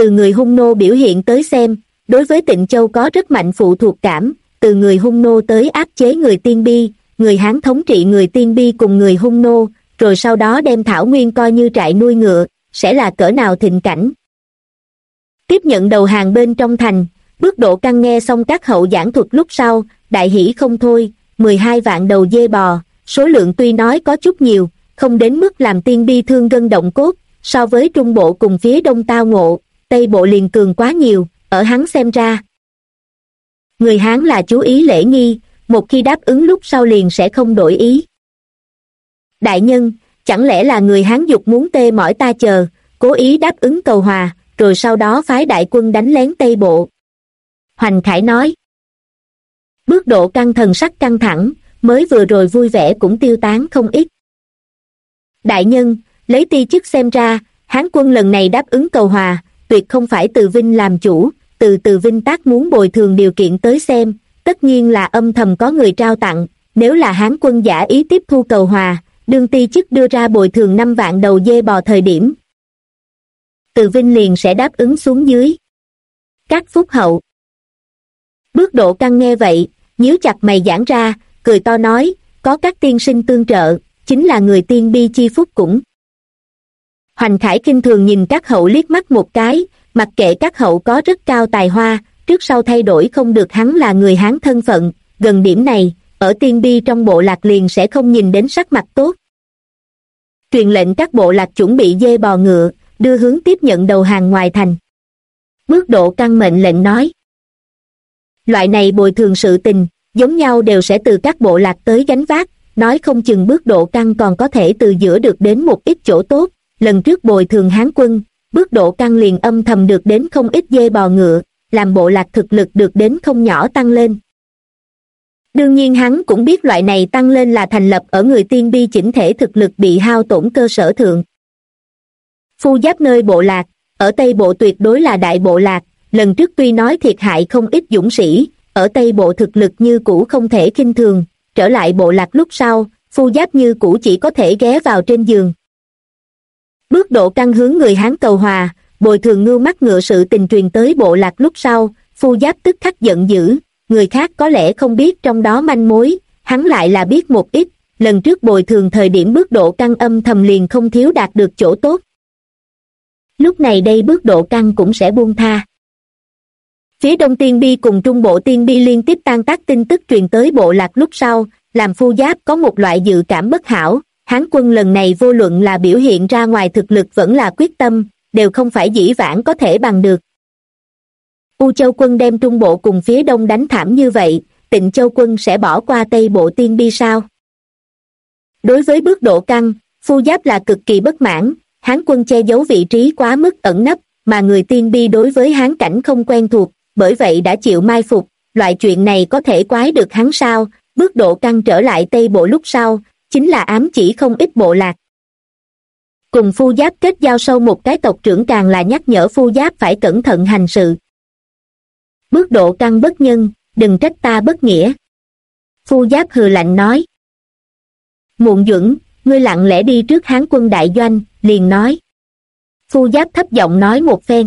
từ người hung nô biểu hiện tới xem, đối với Tịnh Châu có rất mạnh phụ thuộc cảm, từ người hung nô tới áp chế người Tiên Bi, người Hán thống trị người Tiên Bi cùng người hung nô, rồi sau đó đem Thảo Nguyên coi như trại nuôi ngựa, sẽ là cỡ nào thịnh cảnh. Tiếp nhận đầu hàng bên trong thành, Bước Độ Căn nghe xong các hậu giảng thuật lúc sau, đại hỷ không thôi, 12 vạn đầu dê bò, số lượng tuy nói có chút nhiều, không đến mức làm Tiên Bi thương gân động cốt, so với Trung Bộ cùng phía Đông tao ngộ, Tây Bộ liền cường quá nhiều, ở hắn xem ra. Người Hán là chú ý lễ nghi, một khi đáp ứng lúc sau liền sẽ không đổi ý. Đại nhân, chẳng lẽ là người Hán dục muốn tê mỏi ta chờ, cố ý đáp ứng cầu hòa, rồi sau đó phái đại quân đánh lén Tây Bộ. Hoành Khải nói. Bước Độ Căn thần sắc căng thẳng, mới vừa rồi vui vẻ cũng tiêu tán không ít. Đại nhân, lấy ti chức xem ra, Hán quân lần này đáp ứng cầu hòa, tuyệt không phải Từ Vinh làm chủ, từ Vinh tác muốn bồi thường điều kiện tới xem, tất nhiên là âm thầm có người trao tặng, nếu là Hán quân giả ý tiếp thu cầu hòa, đương ti chức đưa ra bồi thường 5 vạn đầu dê bò thời điểm. Từ Vinh liền sẽ đáp ứng xuống dưới. Các phúc hậu. Bước Độ Căn nghe vậy, nhíu chặt mày giãn ra, cười to nói, có các tiên sinh tương trợ, chính là người Tiên Bi chi phúc cũng. Hoành Khải kinh thường nhìn các hậu liếc mắt một cái, mặc kệ các hậu có rất cao tài hoa, trước sau thay đổi không được hắn là người Hán thân phận, gần điểm này, ở Tiên Bi trong bộ lạc liền sẽ không nhìn đến sắc mặt tốt. Truyền lệnh các bộ lạc chuẩn bị dê bò ngựa, đưa hướng tiếp nhận đầu hàng ngoài thành. Bước Độ Căn mệnh lệnh nói. Loại này bồi thường sự tình, giống nhau đều sẽ từ các bộ lạc tới gánh vác, nói không chừng Bước Độ Căn còn có thể từ giữa được đến một ít chỗ tốt. Lần trước bồi thường Hán quân, Bước Độ Căn liền âm thầm được đến không ít dê bò ngựa, làm bộ lạc thực lực được đến không nhỏ tăng lên. Đương nhiên hắn cũng biết loại này tăng lên là thành lập ở người Tiên Bi chỉnh thể thực lực bị hao tổn cơ sở thượng. Phu Giáp nơi bộ lạc, ở Tây Bộ tuyệt đối là đại bộ lạc, lần trước tuy nói thiệt hại không ít dũng sĩ, ở Tây Bộ thực lực như cũ không thể khinh thường, trở lại bộ lạc lúc sau, Phu Giáp như cũ chỉ có thể ghé vào trên giường. Bước Độ Căn hướng người Hán cầu hòa, bồi thường ngưu mắt ngựa sự tình truyền tới bộ lạc lúc sau, Phu Giáp tức khắc giận dữ, người khác có lẽ không biết trong đó manh mối, hắn lại là biết một ít, lần trước bồi thường thời điểm Bước Độ Căn âm thầm liền không thiếu đạt được chỗ tốt. Lúc này đây Bước Độ Căn cũng sẽ buông tha. Phía Đông Tiên Bi cùng Trung Bộ Tiên Bi liên tiếp tan tác tin tức truyền tới bộ lạc lúc sau, làm Phu Giáp có một loại dự cảm bất hảo. Hán quân lần này vô luận là biểu hiện ra ngoài thực lực vẫn là quyết tâm, đều không phải dĩ vãng có thể bằng được. U Châu quân đem Trung Bộ cùng phía Đông đánh thảm như vậy, Tịnh Châu quân sẽ bỏ qua Tây Bộ Tiên Bi sao? Đối với Bước Độ Căn, Phu Giáp là cực kỳ bất mãn, Hán quân che giấu vị trí quá mức ẩn nấp, mà người Tiên Bi đối với Hán cảnh không quen thuộc, bởi vậy đã chịu mai phục, loại chuyện này có thể quái được hắn sao? Bước Độ Căn trở lại Tây Bộ lúc sau, chính là ám chỉ không ít bộ lạc. Cùng Phu Giáp kết giao sâu một cái tộc trưởng càng là nhắc nhở Phu Giáp phải cẩn thận hành sự. Bước Độ Căn bất nhân, đừng trách ta bất nghĩa. Phu Giáp hừ lạnh nói. Muộn Duẩn, ngươi lặng lẽ đi trước Hán quân đại doanh, liền nói. Phu Giáp thấp giọng nói một phen.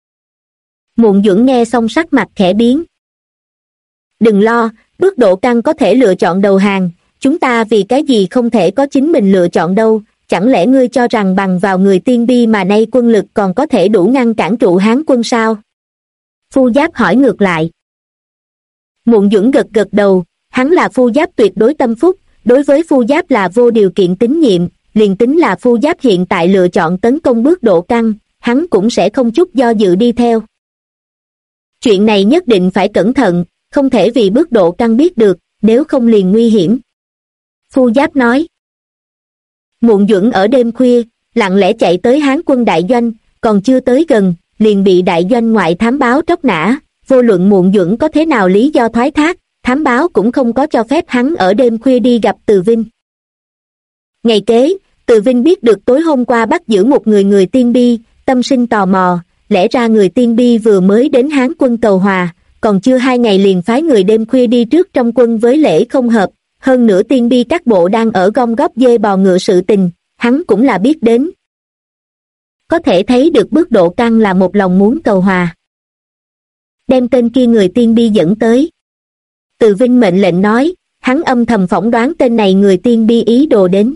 Muộn Duẩn nghe xong sắc mặt khẽ biến. Đừng lo, Bước Độ Căn có thể lựa chọn đầu hàng, chúng ta vì cái gì không thể có chính mình lựa chọn đâu, chẳng lẽ ngươi cho rằng bằng vào người Tiên Bi mà nay quân lực còn có thể đủ ngăn cản trụ Hán quân sao? Phu Giáp hỏi ngược lại. Muộn Duẩn gật gật đầu, hắn là Phu Giáp tuyệt đối tâm phúc, đối với Phu Giáp là vô điều kiện tín nhiệm, liền tính là Phu Giáp hiện tại lựa chọn tấn công Bước Độ Căn, hắn cũng sẽ không chút do dự đi theo. Chuyện này nhất định phải cẩn thận, không thể vì Bước Độ Căn biết được, nếu không liền nguy hiểm. Phu Giáp nói. Muộn Duẩn ở đêm khuya, lặng lẽ chạy tới Hán quân đại doanh, còn chưa tới gần, liền bị đại doanh ngoại thám báo tróc nã, vô luận Muộn Duẩn có thế nào lý do thoái thác, thám báo cũng không có cho phép hắn ở đêm khuya đi gặp Từ Vinh. Ngày kế, Từ Vinh biết được tối hôm qua bắt giữ một người Tiên Bi, tâm sinh tò mò, lẽ ra người Tiên Bi vừa mới đến Hán quân cầu hòa, còn chưa 2 ngày liền phái người đêm khuya đi trước trong quân với lễ không hợp, hơn nữa Tiên Bi các bộ đang ở gom góp dê bò ngựa sự tình, hắn cũng là biết đến. có thể thấy được Bước Độ Căn là một lòng muốn cầu hòa. Đem tên kia người tiên bi dẫn tới. Từ Vinh mệnh lệnh nói, hắn âm thầm phỏng đoán tên này người tiên bi ý đồ đến.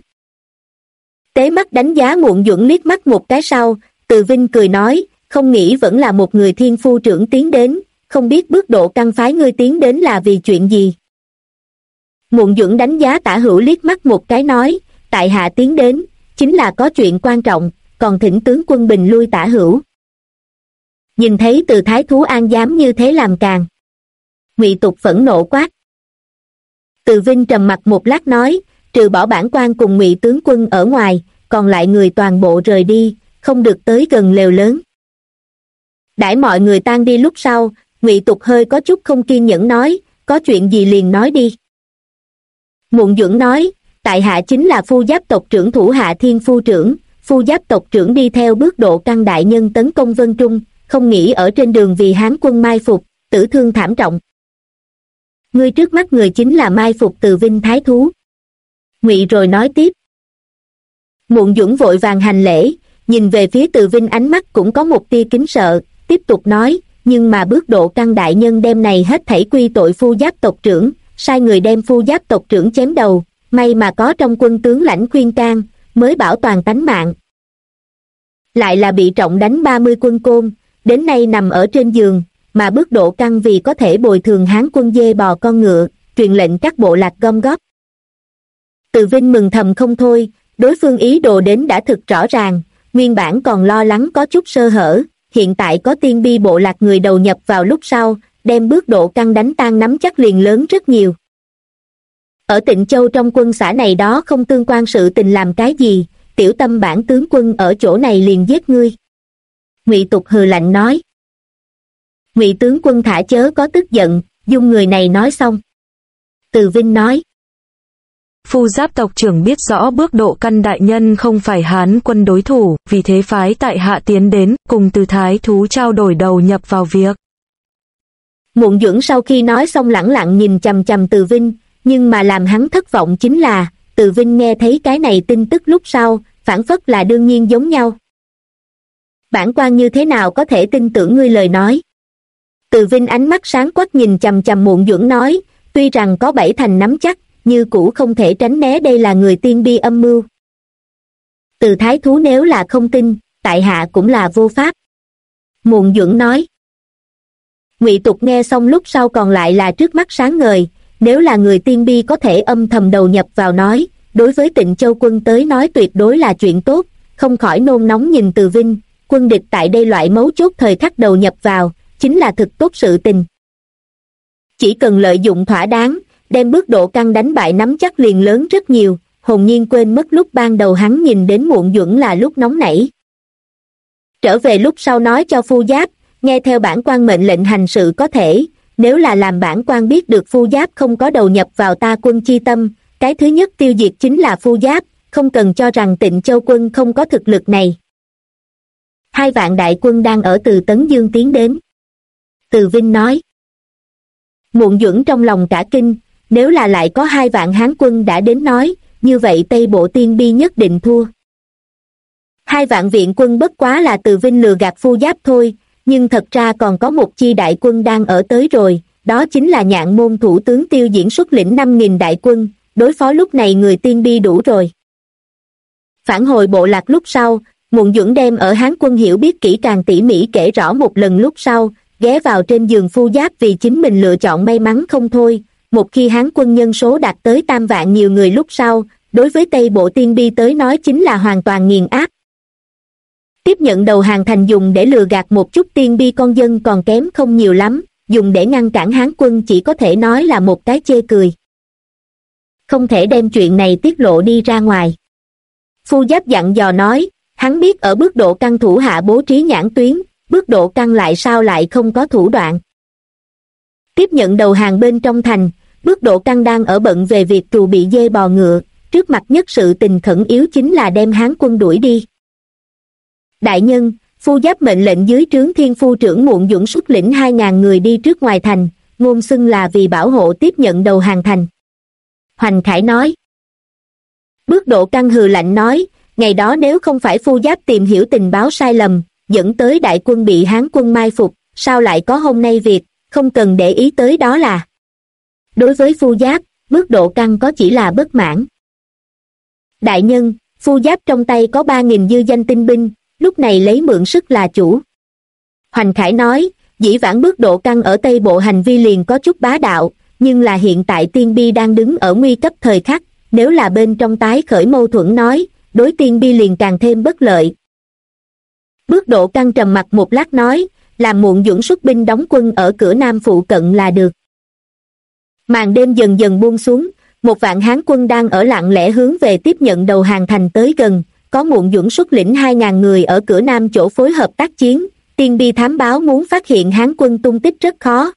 Tế mắt đánh giá Muộn Duẩn liếc mắt một cái sau, Từ Vinh cười nói, không nghĩ vẫn là một người thiên phu trưởng tiến đến, không biết Bước Độ Căn phái ngươi tiến đến là vì chuyện gì. Muộn Duẩn đánh giá Tả Hữu liếc mắt một cái nói, tại hạ tiến đến, chính là có chuyện quan trọng, còn thỉnh tướng quân bình lui Tả Hữu. Nhìn thấy Từ Thái Thú An dám như thế làm càng. Ngụy Tục phẫn nộ quát. Từ Vinh trầm mặt một lát nói, trừ bỏ bản quan cùng Ngụy tướng quân ở ngoài, còn lại người toàn bộ rời đi, không được tới gần lều lớn. Đãi mọi người tan đi lúc sau, Ngụy Tục hơi có chút không kiên nhẫn nói, có chuyện gì liền nói đi. Muộn Duẩn nói, tại hạ chính là Phu Giáp tộc trưởng thủ hạ Thiên Phu trưởng, Phu Giáp tộc trưởng đi theo Bước Độ Căn đại nhân tấn công Vân Trung, không nghĩ ở trên đường vì Hán quân mai phục, tử thương thảm trọng. Ngươi trước mắt người chính là mai phục Từ Vinh Thái Thú. Ngụy rồi nói tiếp. Muộn Duẩn vội vàng hành lễ, nhìn về phía Từ Vinh ánh mắt cũng có một tia kính sợ, tiếp tục nói, nhưng mà Bước Độ Căn đại nhân đem này hết thảy quy tội Phu Giáp tộc trưởng, sai người đem Phu Giáp tộc trưởng chém đầu, may mà có trong quân tướng lãnh khuyên can, mới bảo toàn tánh mạng. Lại là bị trọng đánh 30 quân côn, đến nay nằm ở trên giường, mà Bước Độ Căn vì có thể bồi thường Hán quân dê bò con ngựa, truyền lệnh các bộ lạc gom góp. Từ Vinh mừng thầm không thôi, đối phương ý đồ đến đã thực rõ ràng, nguyên bản còn lo lắng có chút sơ hở, hiện tại có tiên bi bộ lạc người đầu nhập vào lúc sau, đem Bước Độ Căn đánh tan nắm chắc liền lớn rất nhiều. Ở Tịnh Châu trong quân xã này đó không tương quan sự tình làm cái gì, tiểu tâm bản tướng quân ở chỗ này liền giết ngươi. Ngụy Tục hừ lạnh nói. Ngụy tướng quân thả chớ có tức giận, dung người này nói xong. Từ Vinh nói. Phu Giáp tộc trưởng biết rõ Bước Độ Căn đại nhân không phải Hán quân đối thủ, vì thế phái tại hạ tiến đến, cùng Từ Thái Thú trao đổi đầu nhập vào việc. Muộn Duẩn sau khi nói xong lẳng lặng nhìn chằm chằm Từ Vinh, nhưng mà làm hắn thất vọng chính là, Từ Vinh nghe thấy cái này tin tức lúc sau, phản phất là đương nhiên giống nhau. Bản quan như thế nào có thể tin tưởng ngươi lời nói? Từ Vinh ánh mắt sáng quắc nhìn chằm chằm Muộn Duẩn nói, tuy rằng có 7 thành nắm chắc, như cũ không thể tránh né đây là người tiên bi âm mưu. Từ Thái Thú nếu là không tin, tại hạ cũng là vô pháp. Muộn Duẩn nói. Ngụy Tục nghe xong lúc sau còn lại là trước mắt sáng ngời, nếu là người tiên bi có thể âm thầm đầu nhập vào nói, đối với Tịnh Châu quân tới nói tuyệt đối là chuyện tốt, không khỏi nôn nóng nhìn Từ Vinh, quân địch tại đây loại mấu chốt thời khắc đầu nhập vào, chính là thực tốt sự tình. Chỉ cần lợi dụng thỏa đáng, đem Bước Độ Căn đánh bại nắm chắc liền lớn rất nhiều, hồn nhiên quên mất lúc ban đầu hắn nhìn đến Muộn Duẩn là lúc nóng nảy. Trở về lúc sau nói cho Phu Giáp, nghe theo bản quan mệnh lệnh hành sự có thể, nếu là làm bản quan biết được Phu Giáp không có đầu nhập vào ta quân chi tâm, cái thứ nhất tiêu diệt chính là Phu Giáp, không cần cho rằng Tịnh Châu quân không có thực lực này. 2 vạn đại quân đang ở từ Tấn Dương tiến đến. Từ Vinh nói. Muộn Duẩn trong lòng cả kinh, nếu là lại có 2 vạn Hán quân đã đến nói, như vậy Tây Bộ tiên bi nhất định thua. 2 vạn viện quân bất quá là Từ Vinh lừa gạt Phu Giáp thôi, nhưng thật ra còn có một chi đại quân đang ở tới rồi, đó chính là Nhạn Môn thủ tướng Tiêu Diễn xuất lĩnh 5.000 đại quân, đối phó lúc này người tiên bi đủ rồi. Phản hồi bộ lạc lúc sau, Muộn Duẩn đem ở Hán quân hiểu biết kỹ càng tỉ mỉ kể rõ một lần lúc sau, ghé vào trên giường Phu Giáp vì chính mình lựa chọn may mắn không thôi, một khi Hán quân nhân số đạt tới 3 vạn nhiều người lúc sau, đối với Tây Bộ tiên bi tới nói chính là hoàn toàn nghiền áp. Tiếp nhận đầu hàng thành dùng để lừa gạt một chút tiên bi con dân còn kém không nhiều lắm, dùng để ngăn cản Hán quân chỉ có thể nói là một cái chê cười. Không thể đem chuyện này tiết lộ đi ra ngoài. Phu Giáp dặn dò nói, hắn biết ở Bước Độ Căn thủ hạ bố trí nhãn tuyến, Bước Độ Căn lại sao lại không có thủ đoạn. Tiếp nhận đầu hàng bên trong thành, Bước Độ Căn đang ở bận về việc trù bị dê bò ngựa, trước mặt nhất sự tình khẩn yếu chính là đem Hán quân đuổi đi. Đại nhân, Phu Giáp mệnh lệnh dưới trướng Thiên Phu trưởng Muộn Duẩn xuất lĩnh 2.000 người đi trước ngoài thành, ngôn xưng là vì bảo hộ tiếp nhận đầu hàng thành. Hoành Khải nói. Bước Độ Căn hừ lạnh nói, ngày đó nếu không phải Phu Giáp tìm hiểu tình báo sai lầm, dẫn tới đại quân bị Hán quân mai phục, sao lại có hôm nay việc, không cần để ý tới đó là. Đối với Phu Giáp, Bước Độ Căn có chỉ là bất mãn. Đại nhân, Phu Giáp trong tay có 3.000 dư danh tinh binh, lúc này lấy mượn sức là chủ. Hoành Khải nói, dĩ vãng Bước Độ Căn ở Tây Bộ hành vi liền có chút bá đạo, nhưng là hiện tại Tiên Bi đang đứng ở nguy cấp thời khắc, nếu là bên trong tái khởi mâu thuẫn nói, đối Tiên Bi liền càng thêm bất lợi. Bước Độ Căn trầm mặt một lát nói, làm Muộn Duẩn xuất binh đóng quân ở cửa Nam phụ cận là được. Màn đêm dần dần buông xuống, một vạn Hán quân đang ở lặng lẽ hướng về tiếp nhận đầu hàng thành tới gần, có Muộn Duẩn xuất lĩnh 2.000 người ở cửa Nam chỗ phối hợp tác chiến, Tiên Bi thám báo muốn phát hiện Hán quân tung tích rất khó.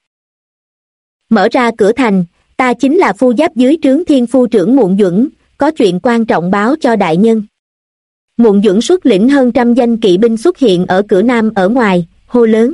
Mở ra cửa thành, ta chính là Phu Giáp dưới trướng Thiên Phu trưởng Muộn Duẩn, có chuyện quan trọng báo cho đại nhân. Muộn Duẩn xuất lĩnh hơn trăm danh kỵ binh xuất hiện ở cửa Nam ở ngoài, hô lớn.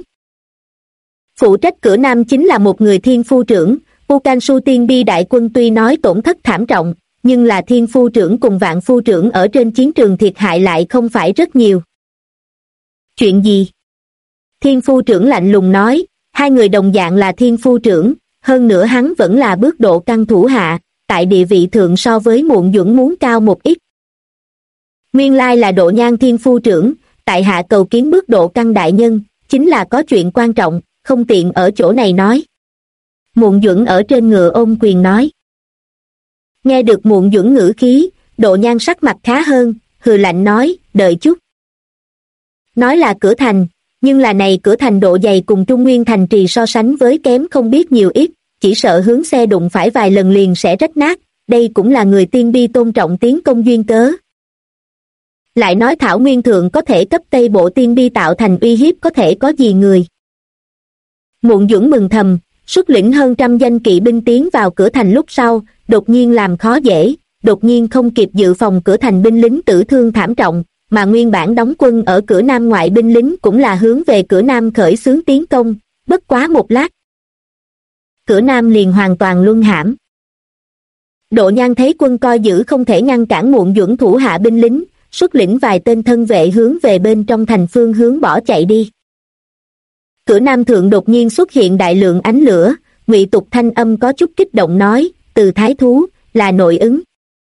Phụ trách cửa Nam chính là một người Thiên Phu trưởng, Ukansu Tiên Bi đại quân tuy nói tổn thất thảm trọng, nhưng là Thiên Phu trưởng cùng Vạn Phu trưởng ở trên chiến trường thiệt hại lại không phải rất nhiều. Chuyện gì? Thiên Phu trưởng lạnh lùng nói, hai người đồng dạng là Thiên Phu trưởng, hơn nữa hắn vẫn là Bước Độ Căn thủ hạ, tại địa vị thượng so với Muộn Duẩn muốn cao một ít. Nguyên lai là Độ Nhan Thiên Phu trưởng, tại hạ cầu kiến Bước Độ Căn đại nhân, chính là có chuyện quan trọng, không tiện ở chỗ này nói. Muộn Duẩn ở trên ngựa ôm quyền nói. Nghe được Muộn Duẩn ngữ khí, Độ Nhan sắc mặt khá hơn, hừ lạnh nói, đợi chút. Nói là cửa thành, nhưng là này cửa thành độ dày cùng Trung Nguyên thành trì so sánh với kém không biết nhiều ít, chỉ sợ hướng xe đụng phải vài lần liền sẽ rách nát, đây cũng là người Tiên Bi tôn trọng tiến công duyên cớ. Lại nói Thảo Nguyên Thượng có thể cấp Tây Bộ Tiên Bi tạo thành uy hiếp có thể có gì người. Muộn Duẩn mừng thầm, xuất lĩnh hơn trăm danh kỵ binh tiến vào cửa thành lúc sau, đột nhiên làm khó dễ, đột nhiên không kịp dự phòng cửa thành binh lính tử thương thảm trọng, mà nguyên bản đóng quân ở cửa Nam ngoại binh lính cũng là hướng về cửa Nam khởi xướng tiến công, bất quá một lát. Cửa Nam liền hoàn toàn luân hãm. Độ Nhan thấy quân coi giữ không thể ngăn cản Muộn Duẩn thủ hạ binh lính, xuất lĩnh vài tên thân vệ hướng về bên trong thành phương hướng bỏ chạy đi. Cửa Nam thượng đột nhiên xuất hiện đại lượng ánh lửa, Ngụy Tục thanh âm có chút kích động nói, Từ thái thú, là nội ứng.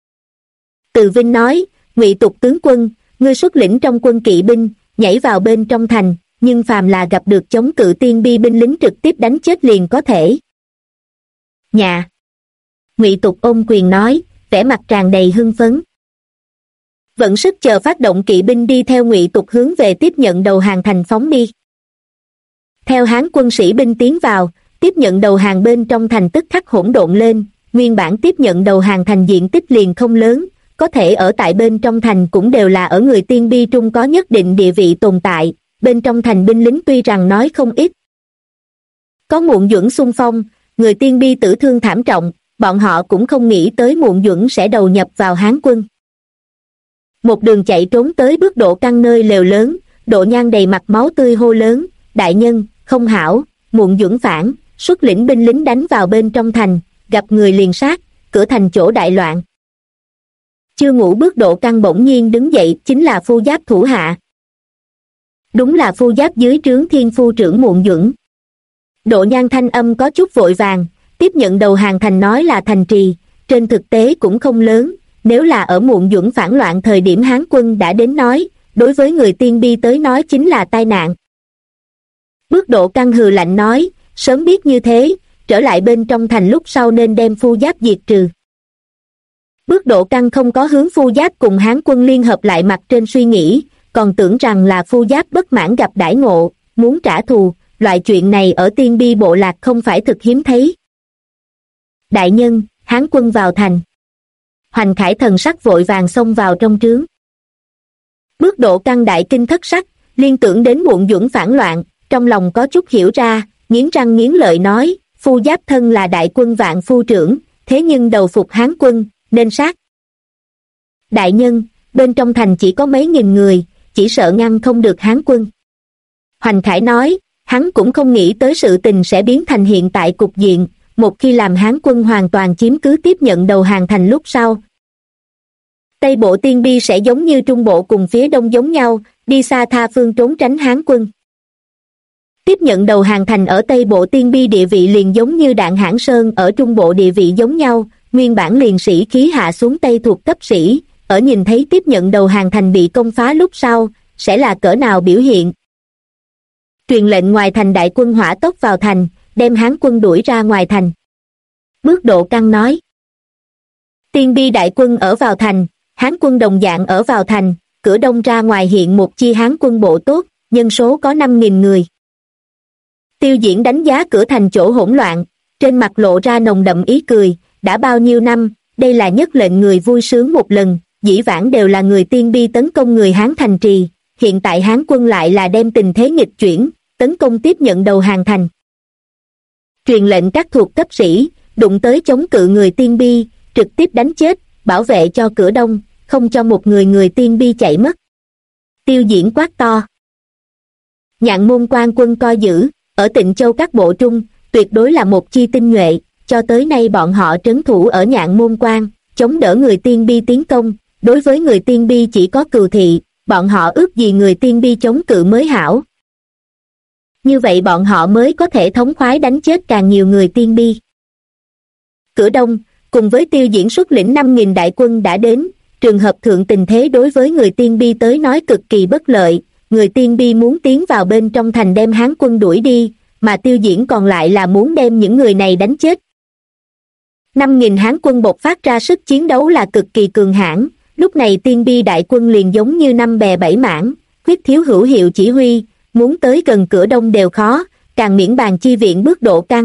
Từ Vinh nói, Ngụy Tục tướng quân, ngươi xuất lĩnh trong quân kỵ binh, nhảy vào bên trong thành, nhưng phàm là gặp được chống cự Tiên Bi binh lính trực tiếp đánh chết liền có thể. Nhà. Ngụy Tục ôm quyền nói, vẻ mặt tràn đầy hưng phấn. Vận sức chờ phát động kỵ binh đi theo Ngụy Tục hướng về tiếp nhận đầu hàng thành phóng đi. Theo Hán quân sĩ binh tiến vào, tiếp nhận đầu hàng bên trong thành tức khắc hỗn độn lên, nguyên bản tiếp nhận đầu hàng thành diện tích liền không lớn, có thể ở tại bên trong thành cũng đều là ở người Tiên Bi trung có nhất định địa vị tồn tại, bên trong thành binh lính tuy rằng nói không ít. Có Muộn Duẩn xung phong, người Tiên Bi tử thương thảm trọng, bọn họ cũng không nghĩ tới Muộn Duẩn sẽ đầu nhập vào Hán quân. Một đường chạy trốn tới Bước Độ Căn nơi lều lớn, Độ Nhan đầy mặt máu tươi hô lớn, đại nhân, không hảo, Muộn Duẩn phản, xuất lĩnh binh lính đánh vào bên trong thành, gặp người liền sát, cửa thành chỗ đại loạn. Chưa ngủ Bước Độ Căn bỗng nhiên đứng dậy chính là Phu Giáp thủ hạ. Đúng là Phu Giáp dưới trướng Thiên Phu trưởng Muộn Duẩn. Độ Nhan thanh âm có chút vội vàng, tiếp nhận đầu hàng thành nói là thành trì, trên thực tế cũng không lớn, nếu là ở Muộn Duẩn phản loạn thời điểm Hán quân đã đến nói, đối với người Tiên Bi tới nói chính là tai nạn. Bước Độ Căn hừ lạnh nói, sớm biết như thế, trở lại bên trong thành lúc sau nên đem Phu Giáp diệt trừ. Bước Độ Căn không có hướng Phu Giáp cùng Hán quân liên hợp lại mặt trên suy nghĩ, còn tưởng rằng là Phu Giáp bất mãn gặp đãi ngộ, muốn trả thù, loại chuyện này ở Tiên Bi bộ lạc không phải thực hiếm thấy. Đại nhân, Hán quân vào thành. Hoành Khải thần sắc vội vàng xông vào trong trướng. Bước Độ Căn đại kinh thất sắc, liên tưởng đến Muộn Duẩn phản loạn, trong lòng có chút hiểu ra, nghiến răng nghiến lợi nói, Phu Giáp thân là đại quân Vạn Phu trưởng, thế nhưng đầu phục Hán quân, nên sát. Đại nhân, bên trong thành chỉ có mấy nghìn người, chỉ sợ ngăn không được Hán quân. Hoành Khải nói, hắn cũng không nghĩ tới sự tình sẽ biến thành hiện tại cục diện, một khi làm Hán quân hoàn toàn chiếm cứ tiếp nhận đầu hàng thành lúc sau. Tây bộ tiên bi sẽ giống như trung bộ cùng phía đông giống nhau, đi xa tha phương trốn tránh Hán quân. Tiếp nhận đầu hàng thành ở Tây bộ tiên bi địa vị liền giống như Đạn Hãn Sơn ở trung bộ địa vị giống nhau, nguyên bản liền sĩ khí hạ xuống Tây thuộc cấp sĩ, ở nhìn thấy tiếp nhận đầu hàng thành bị công phá lúc sau, sẽ là cỡ nào biểu hiện. Truyền lệnh ngoài thành đại quân hỏa tốc vào thành, đem Hán quân đuổi ra ngoài thành. Bước Độ Căn nói. Tiên bi đại quân ở vào thành, Hán quân đồng dạng ở vào thành, cửa đông ra ngoài hiện một chi Hán quân bộ tốt, nhân số có 5.000 người. Tiêu Diễn đánh giá cửa thành chỗ hỗn loạn, trên mặt lộ ra nồng đậm ý cười, đã bao nhiêu năm, đây là nhất lệnh người vui sướng một lần, dĩ vãng đều là người tiên bi tấn công người Hán thành trì, hiện tại Hán quân lại là đem tình thế nghịch chuyển, tấn công tiếp nhận đầu hàng thành. Truyền lệnh các thuộc cấp sĩ, đụng tới chống cự người tiên bi, trực tiếp đánh chết, bảo vệ cho cửa đông, không cho một người tiên bi chạy mất. Tiêu Diễn quát to. Nhạn Môn quan quân coi giữ, ở Tịnh Châu các bộ trung, tuyệt đối là một chi tinh nhuệ, cho tới nay bọn họ trấn thủ ở Nhạn Môn quan, chống đỡ người tiên bi tiến công, đối với người tiên bi chỉ có cừu thị, bọn họ ước gì người tiên bi chống cự mới hảo. Như vậy bọn họ mới có thể thống khoái đánh chết càng nhiều người tiên bi. Cửa đông, cùng với Tiêu Diễn xuất lĩnh 5.000 đại quân đã đến, trường hợp thượng tình thế đối với người tiên bi tới nói cực kỳ bất lợi, người tiên bi muốn tiến vào bên trong thành đem Hán quân đuổi đi, mà Tiêu Diễn còn lại là muốn đem những người này đánh chết. 5.000 Hán quân bộc phát ra sức chiến đấu là cực kỳ cường hãn, lúc này tiên bi đại quân liền giống như năm bè bảy mảng, quyết thiếu hữu hiệu chỉ huy, muốn tới gần cửa đông đều khó, càng miễn bàn chi viện Bước Độ Căn.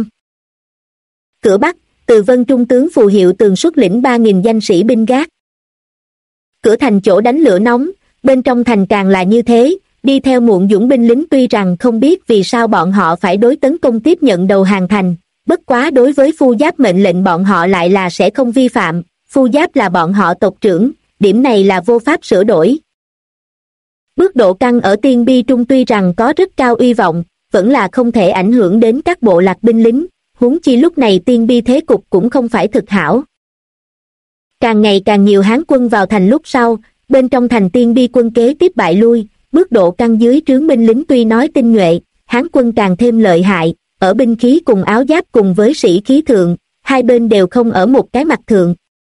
Cửa bắc, Từ Vân trung tướng Phù Hiệu Tường xuất lĩnh 3.000 danh sĩ binh gác. Cửa thành chỗ đánh lửa nóng, bên trong thành càng là như thế, đi theo Muộn Dũng binh lính tuy rằng không biết vì sao bọn họ phải đối tấn công tiếp nhận đầu hàng thành, bất quá đối với Phu Giáp mệnh lệnh bọn họ lại là sẽ không vi phạm, Phu Giáp là bọn họ tộc trưởng, điểm này là vô pháp sửa đổi. Bước Độ Căn ở tiên bi trung tuy rằng có rất cao uy vọng, vẫn là không thể ảnh hưởng đến các bộ lạc binh lính, huống chi lúc này tiên bi thế cục cũng không phải thực hảo. Càng ngày càng nhiều Hán quân vào thành lúc sau, bên trong thành tiên bi quân kế tiếp bại lui, Bước Độ Căn dưới trướng binh lính tuy nói tinh nhuệ, Hán quân càng thêm lợi hại, ở binh khí cùng áo giáp cùng với sĩ khí thượng, hai bên đều không ở một cái mặt thượng.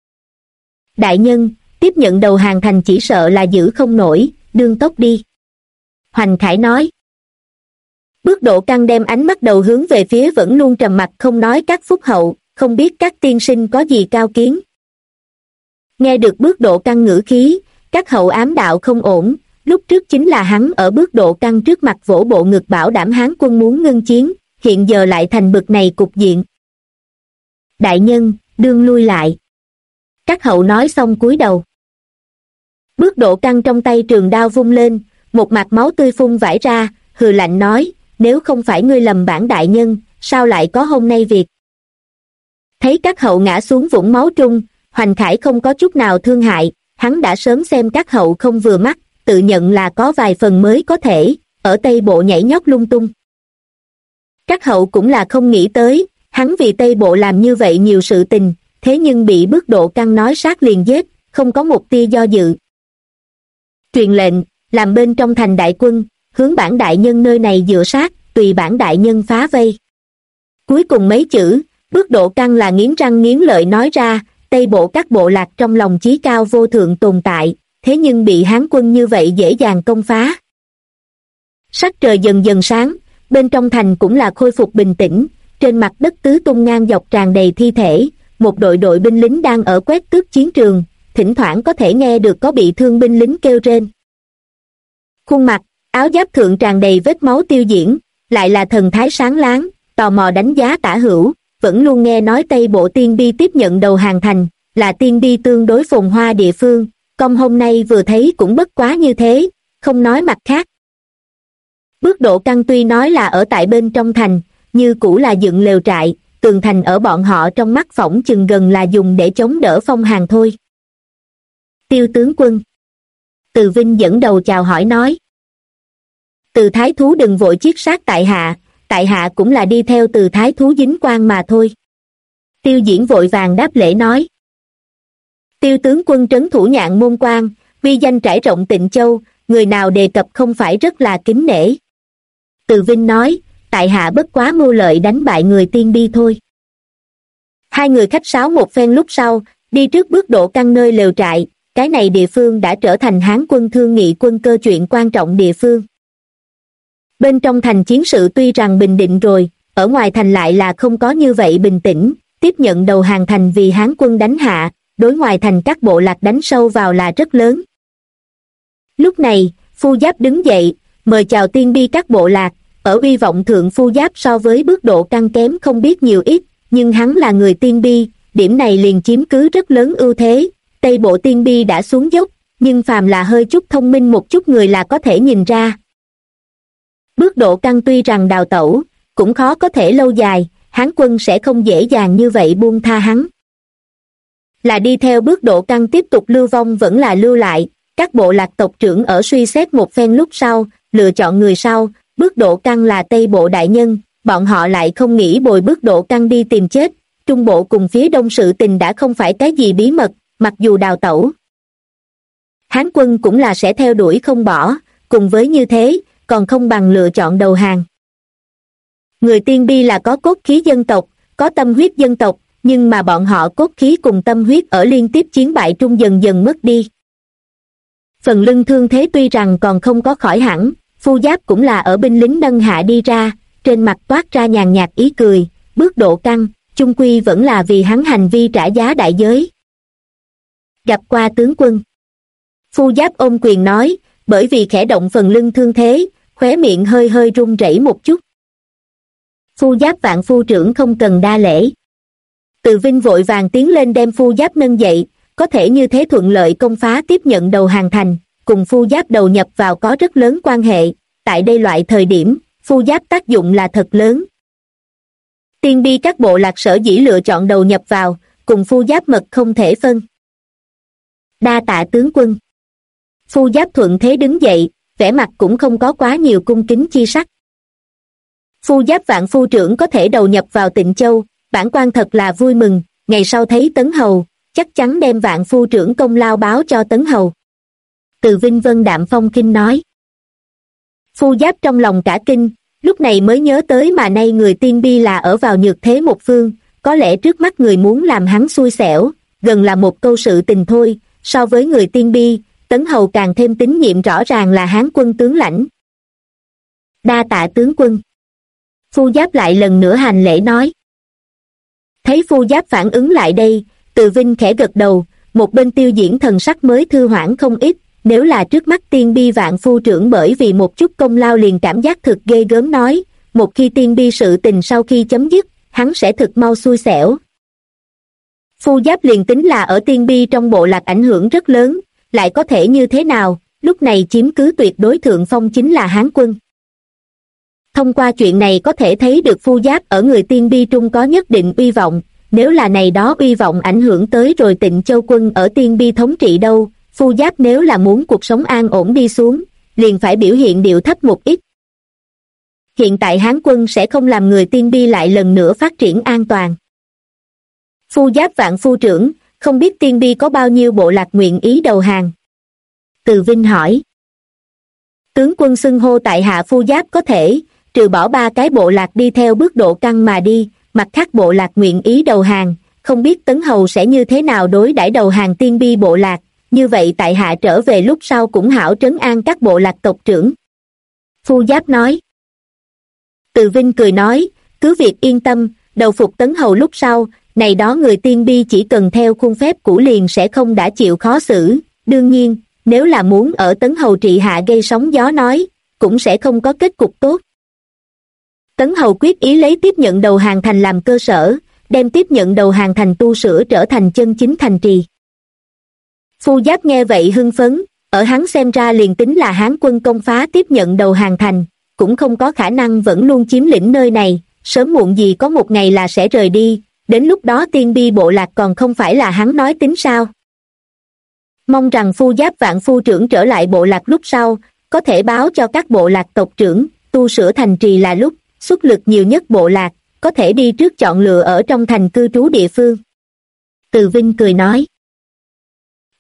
Đại nhân, tiếp nhận đầu hàng thành chỉ sợ là giữ không nổi, đương tốc đi. Hoành Khải nói. Bước Độ Căn đem ánh mắt đầu hướng về phía vẫn luôn trầm mặc không nói các phúc hậu, không biết các tiên sinh có gì cao kiến. Nghe được Bước Độ Căn ngữ khí, các hậu ám đạo không ổn, lúc trước chính là hắn ở Bước Độ Căn trước mặt vỗ bộ ngực bảo đảm Hán quân muốn ngưng chiến, hiện giờ lại thành bực này cục diện. Đại nhân, đương lui lại. Các hậu nói xong cúi đầu. Bước Độ Căn trong tay trường đao vung lên, một mặt máu tươi phun vãi ra, hừ lạnh nói, nếu không phải ngươi lầm bản đại nhân, sao lại có hôm nay việc. Thấy các hậu ngã xuống vũng máu trung, Hoành Khải không có chút nào thương hại, hắn đã sớm xem các hậu không vừa mắt, tự nhận là có vài phần mới có thể, ở Tây Bộ nhảy nhót lung tung. Các hậu cũng là không nghĩ tới, hắn vì Tây Bộ làm như vậy nhiều sự tình, thế nhưng bị Bước Độ Căn nói sát liền giết, không có một tia do dự. Truyền lệnh, làm bên trong thành đại quân, hướng bản đại nhân nơi này dựa sát, tùy bản đại nhân phá vây. Cuối cùng mấy chữ, Bước Độ Căn là nghiến răng nghiến lợi nói ra, Tây Bộ các bộ lạc trong lòng chí cao vô thượng tồn tại, thế nhưng bị Hán quân như vậy dễ dàng công phá. Sắc trời dần dần sáng, bên trong thành cũng là khôi phục bình tĩnh, trên mặt đất tứ tung ngang dọc tràn đầy thi thể, một đội binh lính đang ở quét tước chiến trường, thỉnh thoảng có thể nghe được có bị thương binh lính kêu rên. Khuôn mặt, áo giáp thượng tràn đầy vết máu Tiêu Diễn, lại là thần thái sáng láng, tò mò đánh giá Tả Hữu, vẫn luôn nghe nói Tây Bộ tiên bi tiếp nhận đầu hàng thành, là tiên bi tương đối phồn hoa địa phương, công hôm nay vừa thấy cũng bất quá như thế, không nói mặt khác. Bước Độ Căn tuy nói là ở tại bên trong thành, như cũ là dựng lều trại, tường thành ở bọn họ trong mắt phỏng chừng gần là dùng để chống đỡ phong hàn thôi. Tiêu tướng quân. Từ Vinh dẫn đầu chào hỏi nói. Từ thái thú đừng vội chiết sát tại hạ cũng là đi theo Từ thái thú dính quan mà thôi. Tiêu Diễn vội vàng đáp lễ nói. Tiêu tướng quân trấn thủ Nhạn Môn Quan, uy danh trải rộng Tịnh Châu, người nào đề cập không phải rất là kính nể. Từ Vinh nói, tại hạ bất quá mưu lợi đánh bại người Tiên Bi thôi. Hai người khách sáo một phen lúc sau, đi trước bước Độ Căn nơi lều trại, cái này địa phương đã trở thành Hán quân thương nghị quân cơ chuyện quan trọng địa phương. Bên trong thành chiến sự tuy rằng bình định rồi, ở ngoài thành lại là không có như vậy bình tĩnh, tiếp nhận đầu hàng thành vì Hán quân đánh hạ, đối ngoài thành các bộ lạc đánh sâu vào là rất lớn. Lúc này, Phu Giáp đứng dậy, mời chào Tiên Bi các bộ lạc, ở uy vọng thượng Phu Giáp so với bước Độ Căn kém không biết nhiều ít, nhưng hắn là người Tiên Bi, điểm này liền chiếm cứ rất lớn ưu thế. Tây bộ Tiên Bi đã xuống dốc, nhưng phàm là hơi chút thông minh một chút người là có thể nhìn ra. Bước Độ Căn tuy rằng đào tẩu, cũng khó có thể lâu dài, Hán quân sẽ không dễ dàng như vậy buông tha hắn. Là đi theo bước Độ Căn tiếp tục lưu vong vẫn là lưu lại, các bộ lạc tộc trưởng ở suy xét một phen lúc sau, lựa chọn người sau, bước Độ Căn là Tây bộ đại nhân, bọn họ lại không nghĩ bồi bước Độ Căn đi tìm chết, Trung bộ cùng phía đông sự tình đã không phải cái gì bí mật, mặc dù đào tẩu. Hán quân cũng là sẽ theo đuổi không bỏ, cùng với như thế, còn không bằng lựa chọn đầu hàng. Người Tiên Bi là có cốt khí dân tộc, có tâm huyết dân tộc, nhưng mà bọn họ cốt khí cùng tâm huyết ở liên tiếp chiến bại trung dần dần mất đi. Phần lưng thương thế tuy rằng còn không có khỏi hẳn, Phu Giáp cũng là ở binh lính nâng hạ đi ra, trên mặt toát ra nhàn nhạt ý cười, bước Độ Căn, chung quy vẫn là vì hắn hành vi trả giá đại giới. Gặp qua tướng quân. Phu Giáp ôm quyền nói, bởi vì khẽ động phần lưng thương thế, khóe miệng hơi hơi run rẩy một chút. Phu Giáp vạn phu trưởng không cần đa lễ. Từ Vinh vội vàng tiến lên đem Phu Giáp nâng dậy, có thể như thế thuận lợi công phá tiếp nhận đầu hàng thành, cùng Phu Giáp đầu nhập vào có rất lớn quan hệ, tại đây loại thời điểm, Phu Giáp tác dụng là thật lớn. Tiên Bi các bộ lạc sở dĩ lựa chọn đầu nhập vào, cùng Phu Giáp mật không thể phân. Đa tạ tướng quân. Phu Giáp thuận thế đứng dậy, vẻ mặt cũng không có quá nhiều cung kính chi sắc. Phu Giáp vạn phu trưởng có thể đầu nhập vào Tịnh Châu, bản quan thật là vui mừng, ngày sau thấy Tấn Hầu, chắc chắn đem vạn phu trưởng công lao báo cho Tấn Hầu. Từ Vinh Vân đạm phong kinh nói. Phu Giáp trong lòng cả kinh, lúc này mới nhớ tới mà nay người Tiên Bi là ở vào nhược thế một phương, có lẽ trước mắt người muốn làm hắn xui xẻo, gần là một câu sự tình thôi, so với người Tiên Bi, Tấn Hầu càng thêm tín nhiệm rõ ràng là Hán quân tướng lãnh. Đa tạ tướng quân. Phu Giáp lại lần nữa hành lễ nói. Thấy Phu Giáp phản ứng lại đây, Từ Vinh khẽ gật đầu, một bên Tiêu Diễn thần sắc mới thư hoãn không ít, nếu là trước mắt Tiên Bi vạn phu trưởng bởi vì một chút công lao liền cảm giác thực ghê gớm nói, một khi Tiên Bi sự tình sau khi chấm dứt, hắn sẽ thực mau xui xẻo. Phu Giáp liền tính là ở Tiên Bi trong bộ lạc ảnh hưởng rất lớn, lại có thể như thế nào, lúc này chiếm cứ tuyệt đối thượng phong chính là Hán quân. Thông qua chuyện này có thể thấy được Phu Giáp ở người Tiên Bi trung có nhất định uy vọng, nếu là này đó uy vọng ảnh hưởng tới rồi Tịnh Châu quân ở Tiên Bi thống trị đâu, Phu Giáp nếu là muốn cuộc sống an ổn đi xuống, liền phải biểu hiện điệu thấp một ít. Hiện tại Hán quân sẽ không làm người Tiên Bi lại lần nữa phát triển an toàn. Phu Giáp vạn phu trưởng, không biết Tiên Bi có bao nhiêu bộ lạc nguyện ý đầu hàng? Từ Vinh hỏi. Tướng quân xưng hô tại hạ Phu Giáp có thể, trừ bỏ 3 cái bộ lạc đi theo bước Độ Căn mà đi, mặt khác bộ lạc nguyện ý đầu hàng, không biết Tấn Hầu sẽ như thế nào đối đãi đầu hàng Tiên Bi bộ lạc, như vậy tại hạ trở về lúc sau cũng hảo trấn an các bộ lạc tộc trưởng. Phu Giáp nói. Từ Vinh cười nói, cứ việc yên tâm, đầu phục Tấn Hầu lúc sau, này đó người Tiên Bi chỉ cần theo khuôn phép cũ liền sẽ không đã chịu khó xử, đương nhiên, nếu là muốn ở Tấn Hầu trị hạ gây sóng gió nói, cũng sẽ không có kết cục tốt. Tấn Hầu quyết ý lấy tiếp nhận đầu hàng thành làm cơ sở, đem tiếp nhận đầu hàng thành tu sửa trở thành chân chính thành trì. Phu Giáp nghe vậy hưng phấn, ở hắn xem ra liền tính là Hán quân công phá tiếp nhận đầu hàng thành, cũng không có khả năng vẫn luôn chiếm lĩnh nơi này, sớm muộn gì có một ngày là sẽ rời đi, đến lúc đó Tiên Bi bộ lạc còn không phải là hắn nói tính sao. Mong rằng Phu Giáp vạn phu trưởng trở lại bộ lạc lúc sau, có thể báo cho các bộ lạc tộc trưởng, tu sửa thành trì là lúc, xuất lực nhiều nhất bộ lạc, có thể đi trước chọn lựa ở trong thành cư trú địa phương. Từ Vinh cười nói.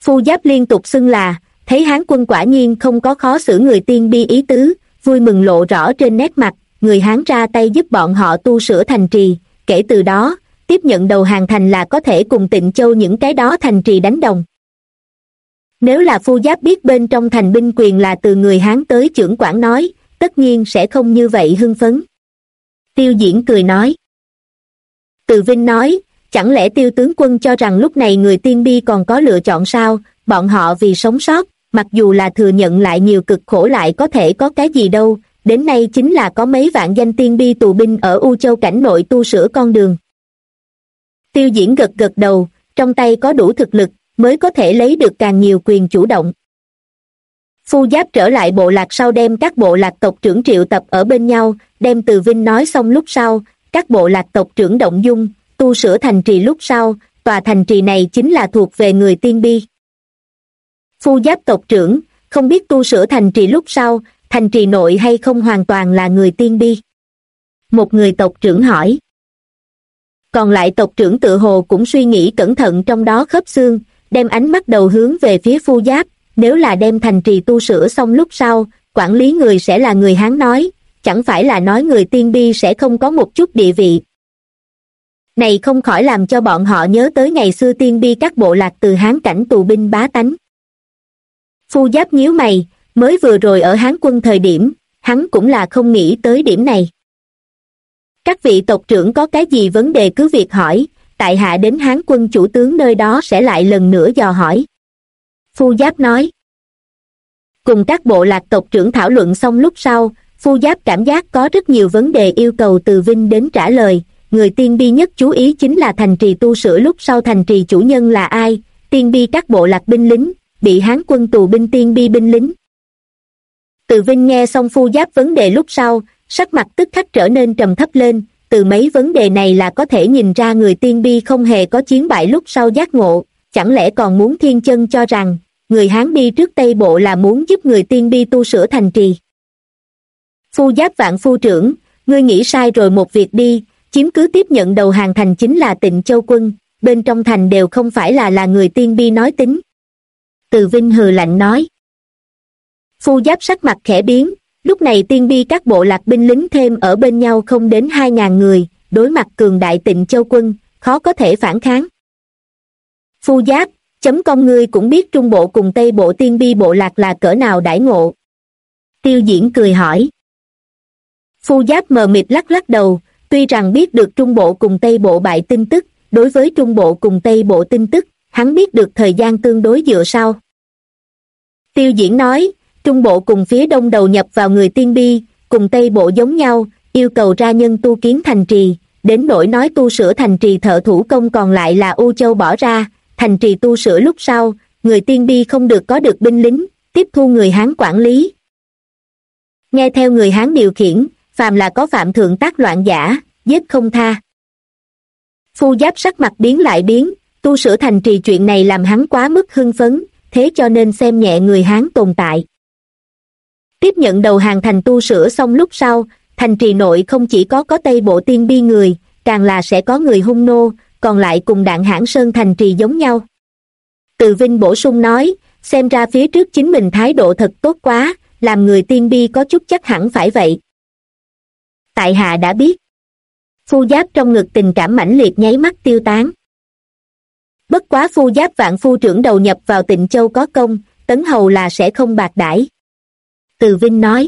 Phu Giáp liên tục xưng là, thấy Hán quân quả nhiên không có khó xử người tiên bi ý tứ, vui mừng lộ rõ trên nét mặt, người Hán ra tay giúp bọn họ tu sửa thành trì, kể từ đó, tiếp nhận đầu hàng thành là có thể cùng Tịnh Châu những cái đó thành trì đánh đồng. Nếu là Phu Giáp biết bên trong thành binh quyền là từ người Hán tới chưởng quản nói, tất nhiên sẽ không như vậy hưng phấn. Tiêu Diễn cười nói. Từ Vinh nói, chẳng lẽ Tiêu tướng quân cho rằng lúc này người tiên bi còn có lựa chọn sao, bọn họ vì sống sót, mặc dù là thừa nhận lại nhiều cực khổ lại có thể có cái gì đâu, đến nay chính là có mấy vạn danh tiên bi tù binh ở U Châu cảnh nội tu sửa con đường. Tiêu Diễn gật gật đầu, trong tay có đủ thực lực, mới có thể lấy được càng nhiều quyền chủ động. Phu Giáp trở lại bộ lạc sau đem các bộ lạc tộc trưởng triệu tập ở bên nhau, đem Từ Vinh nói xong lúc sau, các bộ lạc tộc trưởng động dung, tu sửa thành trì lúc sau, tòa thành trì này chính là thuộc về người tiên bi. Phu Giáp tộc trưởng, không biết tu sửa thành trì lúc sau, thành trì nội hay không hoàn toàn là người tiên bi? Một người tộc trưởng hỏi. Còn lại tộc trưởng tự hồ cũng suy nghĩ cẩn thận trong đó khớp xương, đem ánh mắt đầu hướng về phía Phu Giáp, nếu là đem thành trì tu sửa xong lúc sau, quản lý người sẽ là người Hán nói, chẳng phải là nói người tiên bi sẽ không có một chút địa vị. Này không khỏi làm cho bọn họ nhớ tới ngày xưa tiên bi các bộ lạc từ Hán cảnh tù binh bá tánh. Phu Giáp nhíu mày, mới vừa rồi ở Hán quân thời điểm, hắn cũng là không nghĩ tới điểm này. Các vị tộc trưởng có cái gì vấn đề cứ việc hỏi, tại hạ đến Hán quân chủ tướng nơi đó sẽ lại lần nữa dò hỏi. Phu Giáp nói. Cùng các bộ lạc tộc trưởng thảo luận xong lúc sau, Phu Giáp cảm giác có rất nhiều vấn đề yêu cầu Từ Vinh đến trả lời, người tiên bi nhất chú ý chính là thành trì tu sửa lúc sau thành trì chủ nhân là ai, tiên bi các bộ lạc binh lính, bị Hán quân tù binh tiên bi binh lính. Từ Vinh nghe xong Phu Giáp vấn đề lúc sau, sắc mặt tức khắc trở nên trầm thấp lên, từ mấy vấn đề này là có thể nhìn ra người tiên bi không hề có chiến bại lúc sau giác ngộ, chẳng lẽ còn muốn thiên chân cho rằng, người Hán đi trước Tây Bộ là muốn giúp người tiên bi tu sửa thành trì. Phu Giáp vạn phu trưởng, ngươi nghĩ sai rồi một việc đi, chiếm cứ tiếp nhận đầu hàng thành chính là Tịnh Châu quân, bên trong thành đều không phải là người tiên bi nói tính. Từ Vinh hừ lạnh nói. Phu Giáp sắc mặt khẽ biến, lúc này tiên bi các bộ lạc binh lính thêm ở bên nhau không đến 2.000 người, đối mặt cường đại Tịnh Châu quân, khó có thể phản kháng. Phu Giáp, .com ngươi cũng biết Trung Bộ cùng Tây Bộ tiên bi bộ lạc là cỡ nào đãi ngộ. Tiêu Diễn cười hỏi. Phu Giáp mờ mịt lắc lắc đầu, tuy rằng biết được Trung Bộ cùng Tây Bộ bại tin tức, đối với Trung Bộ cùng Tây Bộ tin tức, hắn biết được thời gian tương đối dựa sau. Tiêu Diễn nói, Trung Bộ cùng phía đông đầu nhập vào người tiên bi, cùng Tây Bộ giống nhau, yêu cầu ra nhân tu kiến thành trì, đến nỗi nói tu sửa thành trì thợ thủ công còn lại là U Châu bỏ ra, thành trì tu sửa lúc sau, người tiên bi không được có được binh lính, tiếp thu người Hán quản lý. Nghe theo người Hán điều khiển, phàm là có phạm thượng tác loạn giả, giết không tha. Phu Giáp sắc mặt biến lại biến, tu sửa thành trì chuyện này làm hắn quá mức hưng phấn, thế cho nên xem nhẹ người Hán tồn tại. Tiếp nhận đầu hàng thành tu sửa xong lúc sau, thành trì nội không chỉ có Tây Bộ tiên bi người, càng là sẽ có người Hung nô, còn lại cùng Đạn Hãn Sơn thành trì giống nhau. Từ Vinh bổ sung nói, xem ra phía trước chính mình thái độ thật tốt quá, làm người tiên bi có chút chắc hẳn phải vậy. Tại hạ đã biết. Phu Giáp trong ngực tình cảm mãnh liệt nháy mắt tiêu tán. Bất quá Phu Giáp vạn phu trưởng đầu nhập vào Tịnh Châu có công, Tấn Hầu là sẽ không bạc đãi. Từ Vinh nói.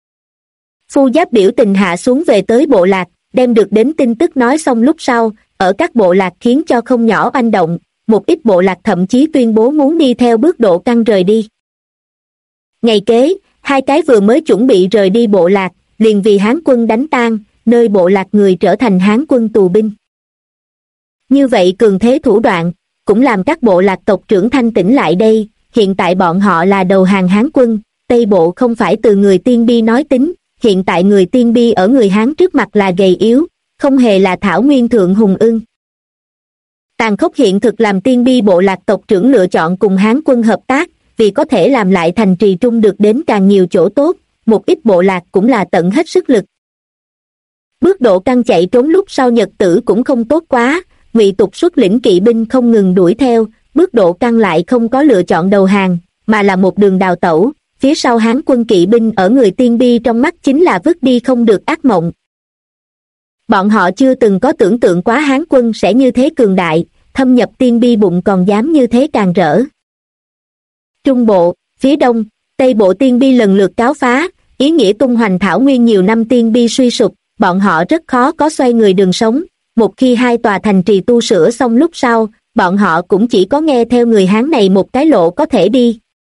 Phu Giáp biểu tình hạ xuống về tới bộ lạc, đem được đến tin tức nói xong lúc sau, ở các bộ lạc khiến cho không nhỏ oanh động, một ít bộ lạc thậm chí tuyên bố muốn đi theo bước độ căng rời đi. Ngày kế, hai cái vừa mới chuẩn bị rời đi bộ lạc, liền vì Hán quân đánh tan, nơi bộ lạc người trở thành Hán quân tù binh. Như vậy cường thế thủ đoạn, cũng làm các bộ lạc tộc trưởng thanh tỉnh lại đây, hiện tại bọn họ là đầu hàng Hán quân, Tây Bộ không phải từ người tiên bi nói tính, hiện tại người tiên bi ở người Hán trước mặt là gầy yếu, không hề là thảo nguyên thượng hùng ưng. Tàn khốc hiện thực làm tiên bi bộ lạc tộc trưởng lựa chọn cùng Hán quân hợp tác, vì có thể làm lại thành trì trung được đến càng nhiều chỗ tốt, một ít bộ lạc cũng là tận hết sức lực. Bước độ căng chạy trốn lúc sau nhật tử cũng không tốt quá, Ngụy Tục xuất lĩnh kỵ binh không ngừng đuổi theo, bước độ căn lại không có lựa chọn đầu hàng, mà là một đường đào tẩu. Phía sau Hán quân kỵ binh ở người tiên bi trong mắt chính là vứt đi không được ác mộng. Bọn họ chưa từng có tưởng tượng quá Hán quân sẽ như thế cường đại, thâm nhập tiên bi bụng còn dám như thế càng rỡ. Trung bộ, phía đông, tây bộ tiên bi lần lượt cáo phá, ý nghĩa tung hoành thảo nguyên nhiều năm tiên bi suy sụp, bọn họ rất khó có xoay người đường sống. Một khi hai tòa thành trì tu sửa xong lúc sau, bọn họ cũng chỉ có nghe theo người Hán này một cái lộ có thể đi.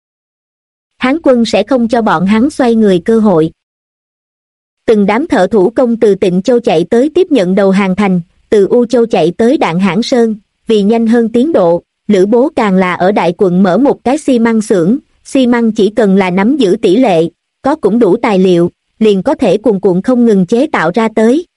Hán quân sẽ không cho bọn hắn xoay người cơ hội. Từng đám thợ thủ công từ Tịnh Châu chạy tới tiếp nhận đầu hàng thành, từ U Châu chạy tới Đạn Hãn Sơn, vì nhanh hơn tiến độ, Lữ Bố càng là ở đại quận mở một cái xi măng xưởng, xi măng chỉ cần là nắm giữ tỷ lệ, có cũng đủ tài liệu, liền có thể cuồn cuộn không ngừng chế tạo ra tới.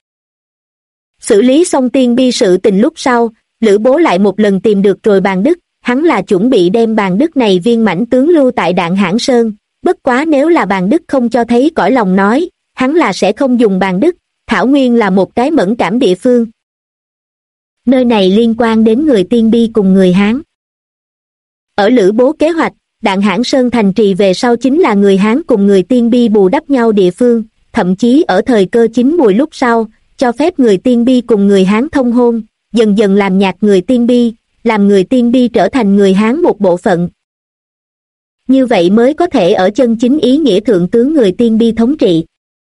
Xử lý xong tiên bi sự tình lúc sau, Lữ Bố lại một lần tìm được rồi Bàn Đức, hắn là chuẩn bị đem Bàn Đức này viên mãnh tướng lưu tại Đạn Hãn Sơn, bất quá nếu là Bàn Đức không cho thấy cõi lòng nói, hắn là sẽ không dùng Bàn Đức, Thảo Nguyên là một cái mẫn cảm địa phương. Nơi này liên quan đến người tiên bi cùng người Hán. Ở Lữ Bố kế hoạch, Đạn Hãn Sơn thành trì về sau chính là người Hán cùng người tiên bi bù đắp nhau địa phương, thậm chí ở thời cơ chín mùi lúc sau, cho phép người tiên bi cùng người Hán thông hôn, dần dần làm nhạt người tiên bi, làm người tiên bi trở thành người Hán một bộ phận. Như vậy mới có thể ở chân chính ý nghĩa thượng tướng người tiên bi thống trị.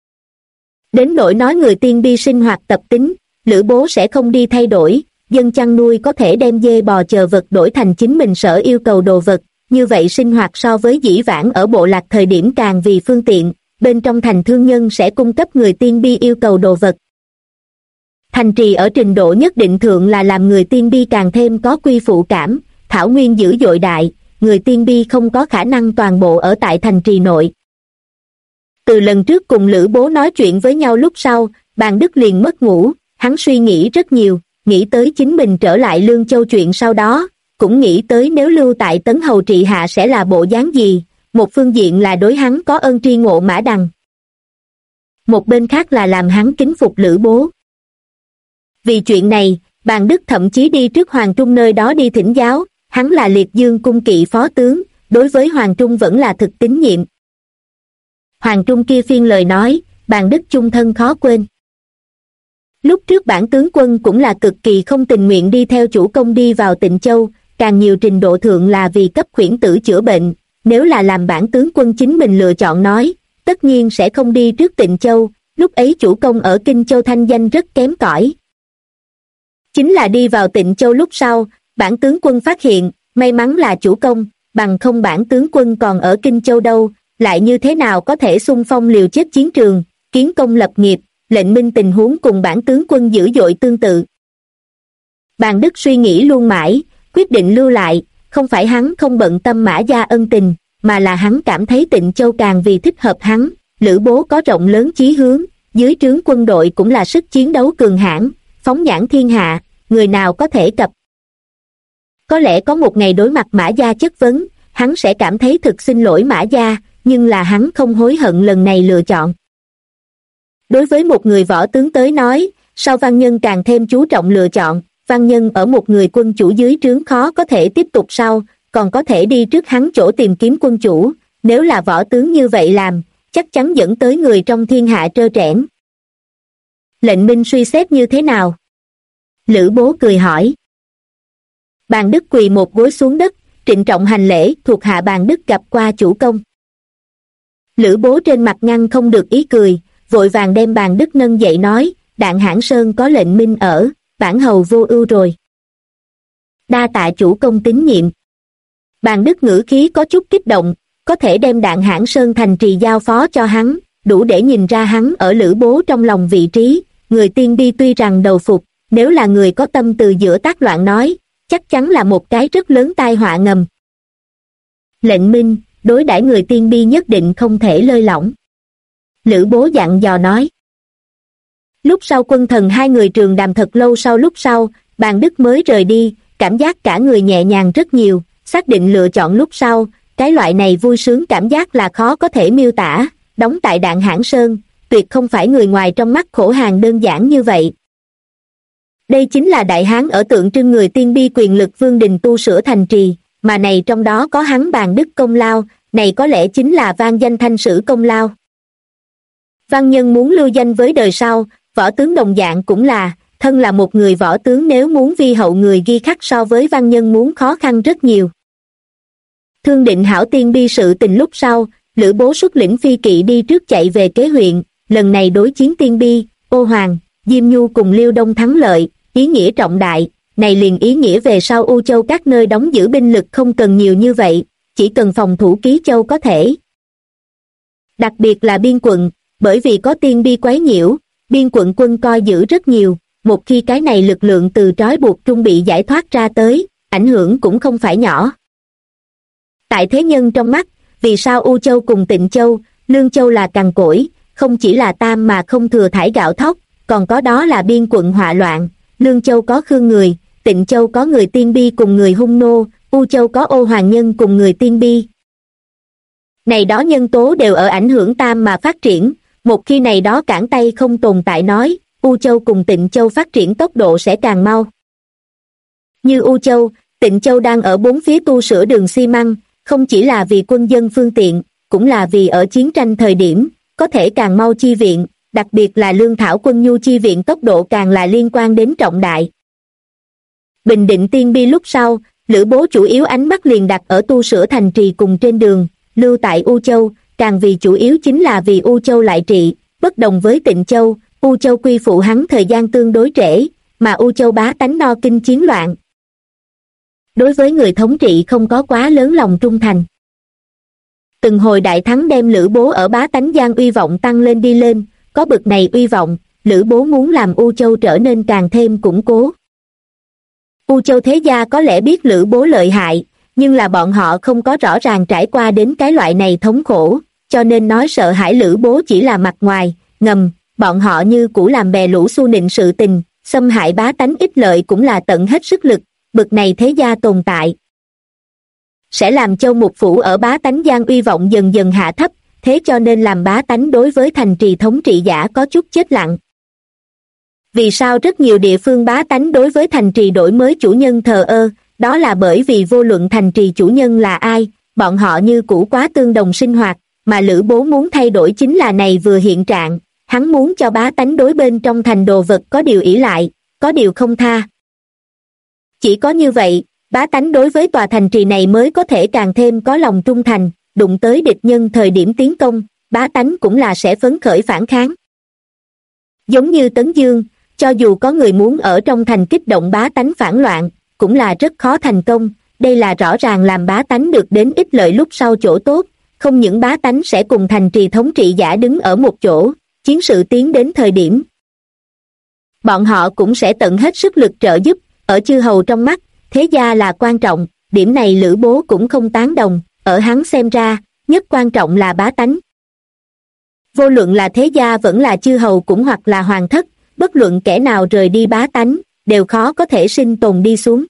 Đến nỗi nói người tiên bi sinh hoạt tập tính, Lữ Bố sẽ không đi thay đổi, dân chăn nuôi có thể đem dê bò chờ vật đổi thành chính mình sở yêu cầu đồ vật, như vậy sinh hoạt so với dĩ vãng ở bộ lạc thời điểm càng vì phương tiện, bên trong thành thương nhân sẽ cung cấp người tiên bi yêu cầu đồ vật. Thành trì ở trình độ nhất định thượng là làm người tiên bi càng thêm có quy phụ cảm, thảo nguyên dữ dội đại, người tiên bi không có khả năng toàn bộ ở tại thành trì nội. Từ lần trước cùng Lữ Bố nói chuyện với nhau lúc sau, Bàn Đức liền mất ngủ, hắn suy nghĩ rất nhiều, nghĩ tới chính mình trở lại Lương Châu chuyện sau đó, cũng nghĩ tới nếu lưu tại Tấn Hầu trị hạ sẽ là bộ dáng gì, một phương diện là đối hắn có ơn tri ngộ Mã Đằng. Một bên khác là làm hắn kính phục Lữ Bố. Vì chuyện này, Bàn Đức thậm chí đi trước Hoàng Trung nơi đó đi thỉnh giáo, hắn là Liệt Dương cung kỵ phó tướng, đối với Hoàng Trung vẫn là thực tín nhiệm. Hoàng Trung kia phiên lời nói, Bàn Đức chung thân khó quên. Lúc trước bản tướng quân cũng là cực kỳ không tình nguyện đi theo chủ công đi vào Tịnh Châu, càng nhiều trình độ thượng là vì cấp khuyển tử chữa bệnh, nếu là làm bản tướng quân chính mình lựa chọn nói, tất nhiên sẽ không đi trước Tịnh Châu, lúc ấy chủ công ở Kinh Châu thanh danh rất kém cỏi. Chính là đi vào Tịnh Châu lúc sau, bản tướng quân phát hiện, may mắn là chủ công, bằng không bản tướng quân còn ở Kinh Châu đâu, lại như thế nào có thể xung phong liều chết chiến trường, kiến công lập nghiệp, lệnh minh tình huống cùng bản tướng quân dữ dội tương tự. Bàn Đức suy nghĩ luôn mãi, quyết định lưu lại, không phải hắn không bận tâm Mã gia ân tình, mà là hắn cảm thấy Tịnh Châu càng vì thích hợp hắn, Lữ Bố có rộng lớn chí hướng, dưới trướng quân đội cũng là sức chiến đấu cường hãn, phóng nhãn thiên hạ, người nào có thể cập. Có lẽ có một ngày đối mặt Mã gia chất vấn, hắn sẽ cảm thấy thực xin lỗi Mã gia, nhưng là hắn không hối hận lần này lựa chọn. Đối với một người võ tướng tới nói, sau văn nhân càng thêm chú trọng lựa chọn, văn nhân ở một người quân chủ dưới trướng khó có thể tiếp tục sau, còn có thể đi trước hắn chỗ tìm kiếm quân chủ, nếu là võ tướng như vậy làm, chắc chắn dẫn tới người trong thiên hạ trơ trẽn. Lệnh minh suy xét như thế nào? Lữ Bố cười hỏi. Bàn Đức quỳ một gối xuống đất, trịnh trọng hành lễ, thuộc hạ Bàn Đức gặp qua chủ công. Lữ Bố trên mặt ngăn không được ý cười, vội vàng đem Bàn Đức nâng dậy nói, Đạn Hãn Sơn có lệnh minh ở, bản hầu vô ưu rồi. Đa tạ chủ công tín nhiệm. Bàn Đức ngữ khí có chút kích động, có thể đem Đạn Hãn Sơn thành trì giao phó cho hắn, đủ để nhìn ra hắn ở Lữ Bố trong lòng vị trí, người tiên bi tuy rằng đầu phục, nếu là người có tâm từ giữa tác loạn nói, chắc chắn là một cái rất lớn tai họa ngầm. Lệnh minh, đối đãi người tiên bi nhất định không thể lơi lỏng. Lữ Bố dặn dò nói. Lúc sau quân thần hai người trường đàm thật lâu sau lúc sau, Bàn Đức mới rời đi, cảm giác cả người nhẹ nhàng rất nhiều, xác định lựa chọn lúc sau, cái loại này vui sướng cảm giác là khó có thể miêu tả, đóng tại Đạn Hãn Sơn, tuyệt không phải người ngoài trong mắt khổ hàng đơn giản như vậy. Đây chính là đại hán ở tượng trưng người tiên bi quyền lực vương đình tu sửa thành trì, mà này trong đó có hắn bàn đức công lao, này có lẽ chính là vang danh thanh sử công lao. Văn nhân muốn lưu danh với đời sau, võ tướng đồng dạng cũng là, thân là một người võ tướng nếu muốn vi hậu người ghi khắc so với văn nhân muốn khó khăn rất nhiều. Thương định hảo tiên bi sự tình lúc sau, Lữ Bố xuất lĩnh phi kỵ đi trước chạy về Kế huyện, lần này đối chiến tiên bi, Ô Hoàng, Diêm Nhu cùng Liêu Đông thắng lợi, ý nghĩa trọng đại, này liền ý nghĩa về sau U Châu các nơi đóng giữ binh lực không cần nhiều như vậy, chỉ cần phòng thủ Ký Châu có thể. Đặc biệt là biên quận, bởi vì có tiên bi quấy nhiễu, biên quận quân coi giữ rất nhiều, một khi cái này lực lượng từ trói buộc trung bị giải thoát ra tới, ảnh hưởng cũng không phải nhỏ. Tại thế nhân trong mắt, vì sao U Châu cùng Tịnh Châu, Lương Châu là cằn cỗi, không chỉ là tam mà không thừa thải gạo thóc, còn có đó là biên quận họa loạn, Lương Châu có Khương người, Tịnh Châu có người tiên bi cùng người hung nô, U Châu có Ô Hoàng nhân cùng người tiên bi. Này đó nhân tố đều ở ảnh hưởng tam mà phát triển, một khi này đó cản tay không tồn tại nói, U Châu cùng Tịnh Châu phát triển tốc độ sẽ càng mau. Như U Châu, Tịnh Châu đang ở bốn phía tu sửa đường xi măng, không chỉ là vì quân dân phương tiện, cũng là vì ở chiến tranh thời điểm, có thể càng mau chi viện, đặc biệt là lương thảo quân nhu chi viện tốc độ càng là liên quan đến trọng đại. Bình định tiên bi lúc sau, Lữ Bố chủ yếu ánh mắt liền đặt ở tu sửa thành trì cùng trên đường, lưu tại U Châu, càng vì chủ yếu chính là vì U Châu lại trị, bất đồng với Tịnh Châu, U Châu quy phụ hắn thời gian tương đối trễ, mà U Châu bá tánh no kinh chiến loạn. Đối với người thống trị không có quá lớn lòng trung thành. Từng hồi đại thắng đem Lữ Bố ở bá tánh gian uy vọng tăng lên đi lên, có bực này uy vọng, Lữ Bố muốn làm U Châu trở nên càng thêm củng cố. U Châu thế gia có lẽ biết Lữ Bố lợi hại, nhưng là bọn họ không có rõ ràng trải qua đến cái loại này thống khổ, cho nên nói sợ hãi Lữ Bố chỉ là mặt ngoài, ngầm, bọn họ như cũ làm bè lũ xu nịnh sự tình, xâm hại bá tánh ích lợi cũng là tận hết sức lực, bực này thế gia tồn tại. Sẽ làm Châu Mục Phủ ở bá tánh gian uy vọng dần dần hạ thấp, thế cho nên làm bá tánh đối với thành trì thống trị giả có chút chết lặng. Vì sao rất nhiều địa phương bá tánh đối với thành trì đổi mới chủ nhân thờ ơ, đó là bởi vì vô luận thành trì chủ nhân là ai, bọn họ như cũ quá tương đồng sinh hoạt, mà Lữ Bố muốn thay đổi chính là này vừa hiện trạng, hắn muốn cho bá tánh đối bên trong thành đồ vật có điều ỷ lại, có điều không tha. Chỉ có như vậy, bá tánh đối với tòa thành trì này mới có thể càng thêm có lòng trung thành, đụng tới địch nhân thời điểm tiến công, bá tánh cũng là sẽ phấn khởi phản kháng. Giống như Tấn Dương, cho dù có người muốn ở trong thành kích động bá tánh phản loạn, cũng là rất khó thành công, đây là rõ ràng làm bá tánh được đến ích lợi lúc sau chỗ tốt, không những bá tánh sẽ cùng thành trì thống trị giả đứng ở một chỗ, chiến sự tiến đến thời điểm. Bọn họ cũng sẽ tận hết sức lực trợ giúp, ở chư hầu trong mắt, thế gia là quan trọng, điểm này Lữ Bố cũng không tán đồng, ở hắn xem ra, nhất quan trọng là bá tánh. Vô luận là thế gia vẫn là chư hầu cũng hoặc là hoàng thất, bất luận kẻ nào rời đi bá tánh, đều khó có thể sinh tồn đi xuống.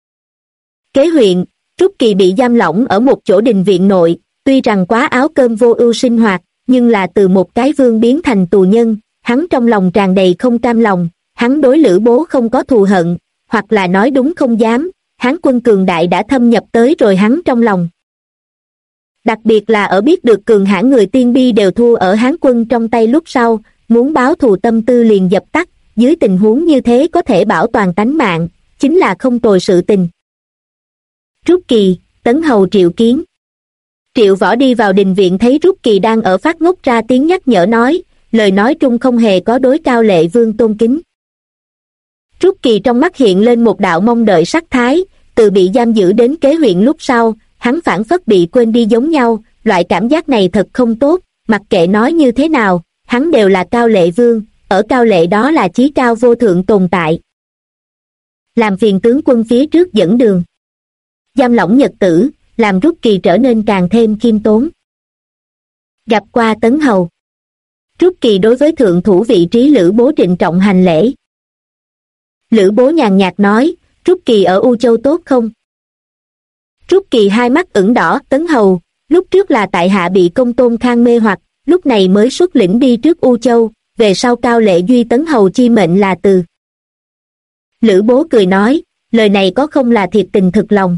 Kế huyện, Trúc Kỳ bị giam lỏng ở một chỗ đình viện nội, tuy rằng quá áo cơm vô ưu sinh hoạt, nhưng là từ một cái vương biến thành tù nhân, hắn trong lòng tràn đầy không cam lòng, hắn đối Lữ Bố không có thù hận, hoặc là nói đúng không dám, Hán quân cường đại đã thâm nhập tới rồi hắn trong lòng. Đặc biệt là ở biết được cường hãn người tiên bi đều thua ở Hán quân trong tay lúc sau, muốn báo thù tâm tư liền dập tắt, dưới tình huống như thế có thể bảo toàn tánh mạng, chính là không tồi sự tình. Trúc Kỳ, Tấn Hầu Triệu Kiến. Triệu Võ đi vào đình viện thấy Trúc Kỳ đang ở phát ngốc ra tiếng nhắc nhở nói, lời nói trung không hề có đối Cao Lệ Vương tôn kính. Trúc Kỳ trong mắt hiện lên một đạo mong đợi sắc thái, từ bị giam giữ đến Kế huyện lúc sau, hắn phảng phất bị quên đi giống nhau, loại cảm giác này thật không tốt, mặc kệ nói như thế nào, hắn đều là Cao Lệ Vương, ở Cao Lệ đó là chí cao vô thượng tồn tại. Làm phiền tướng quân phía trước dẫn đường. Giam lỏng nhật tử, làm Trúc Kỳ trở nên càng thêm khiêm tốn. Gặp qua Tấn Hầu. Trúc Kỳ đối với thượng thủ vị trí Lữ Bố trịnh trọng hành lễ. Lữ Bố nhàn nhạt nói, Trúc Kỳ ở U Châu tốt không? Trúc Kỳ hai mắt ửng đỏ, Tấn Hầu, lúc trước là tại hạ bị Công Tôn Khang mê hoặc, lúc này mới xuất lĩnh đi trước U Châu, về sau Cao Lệ duy Tấn Hầu chi mệnh là từ. Lữ Bố cười nói, lời này có không là thiệt tình thực lòng.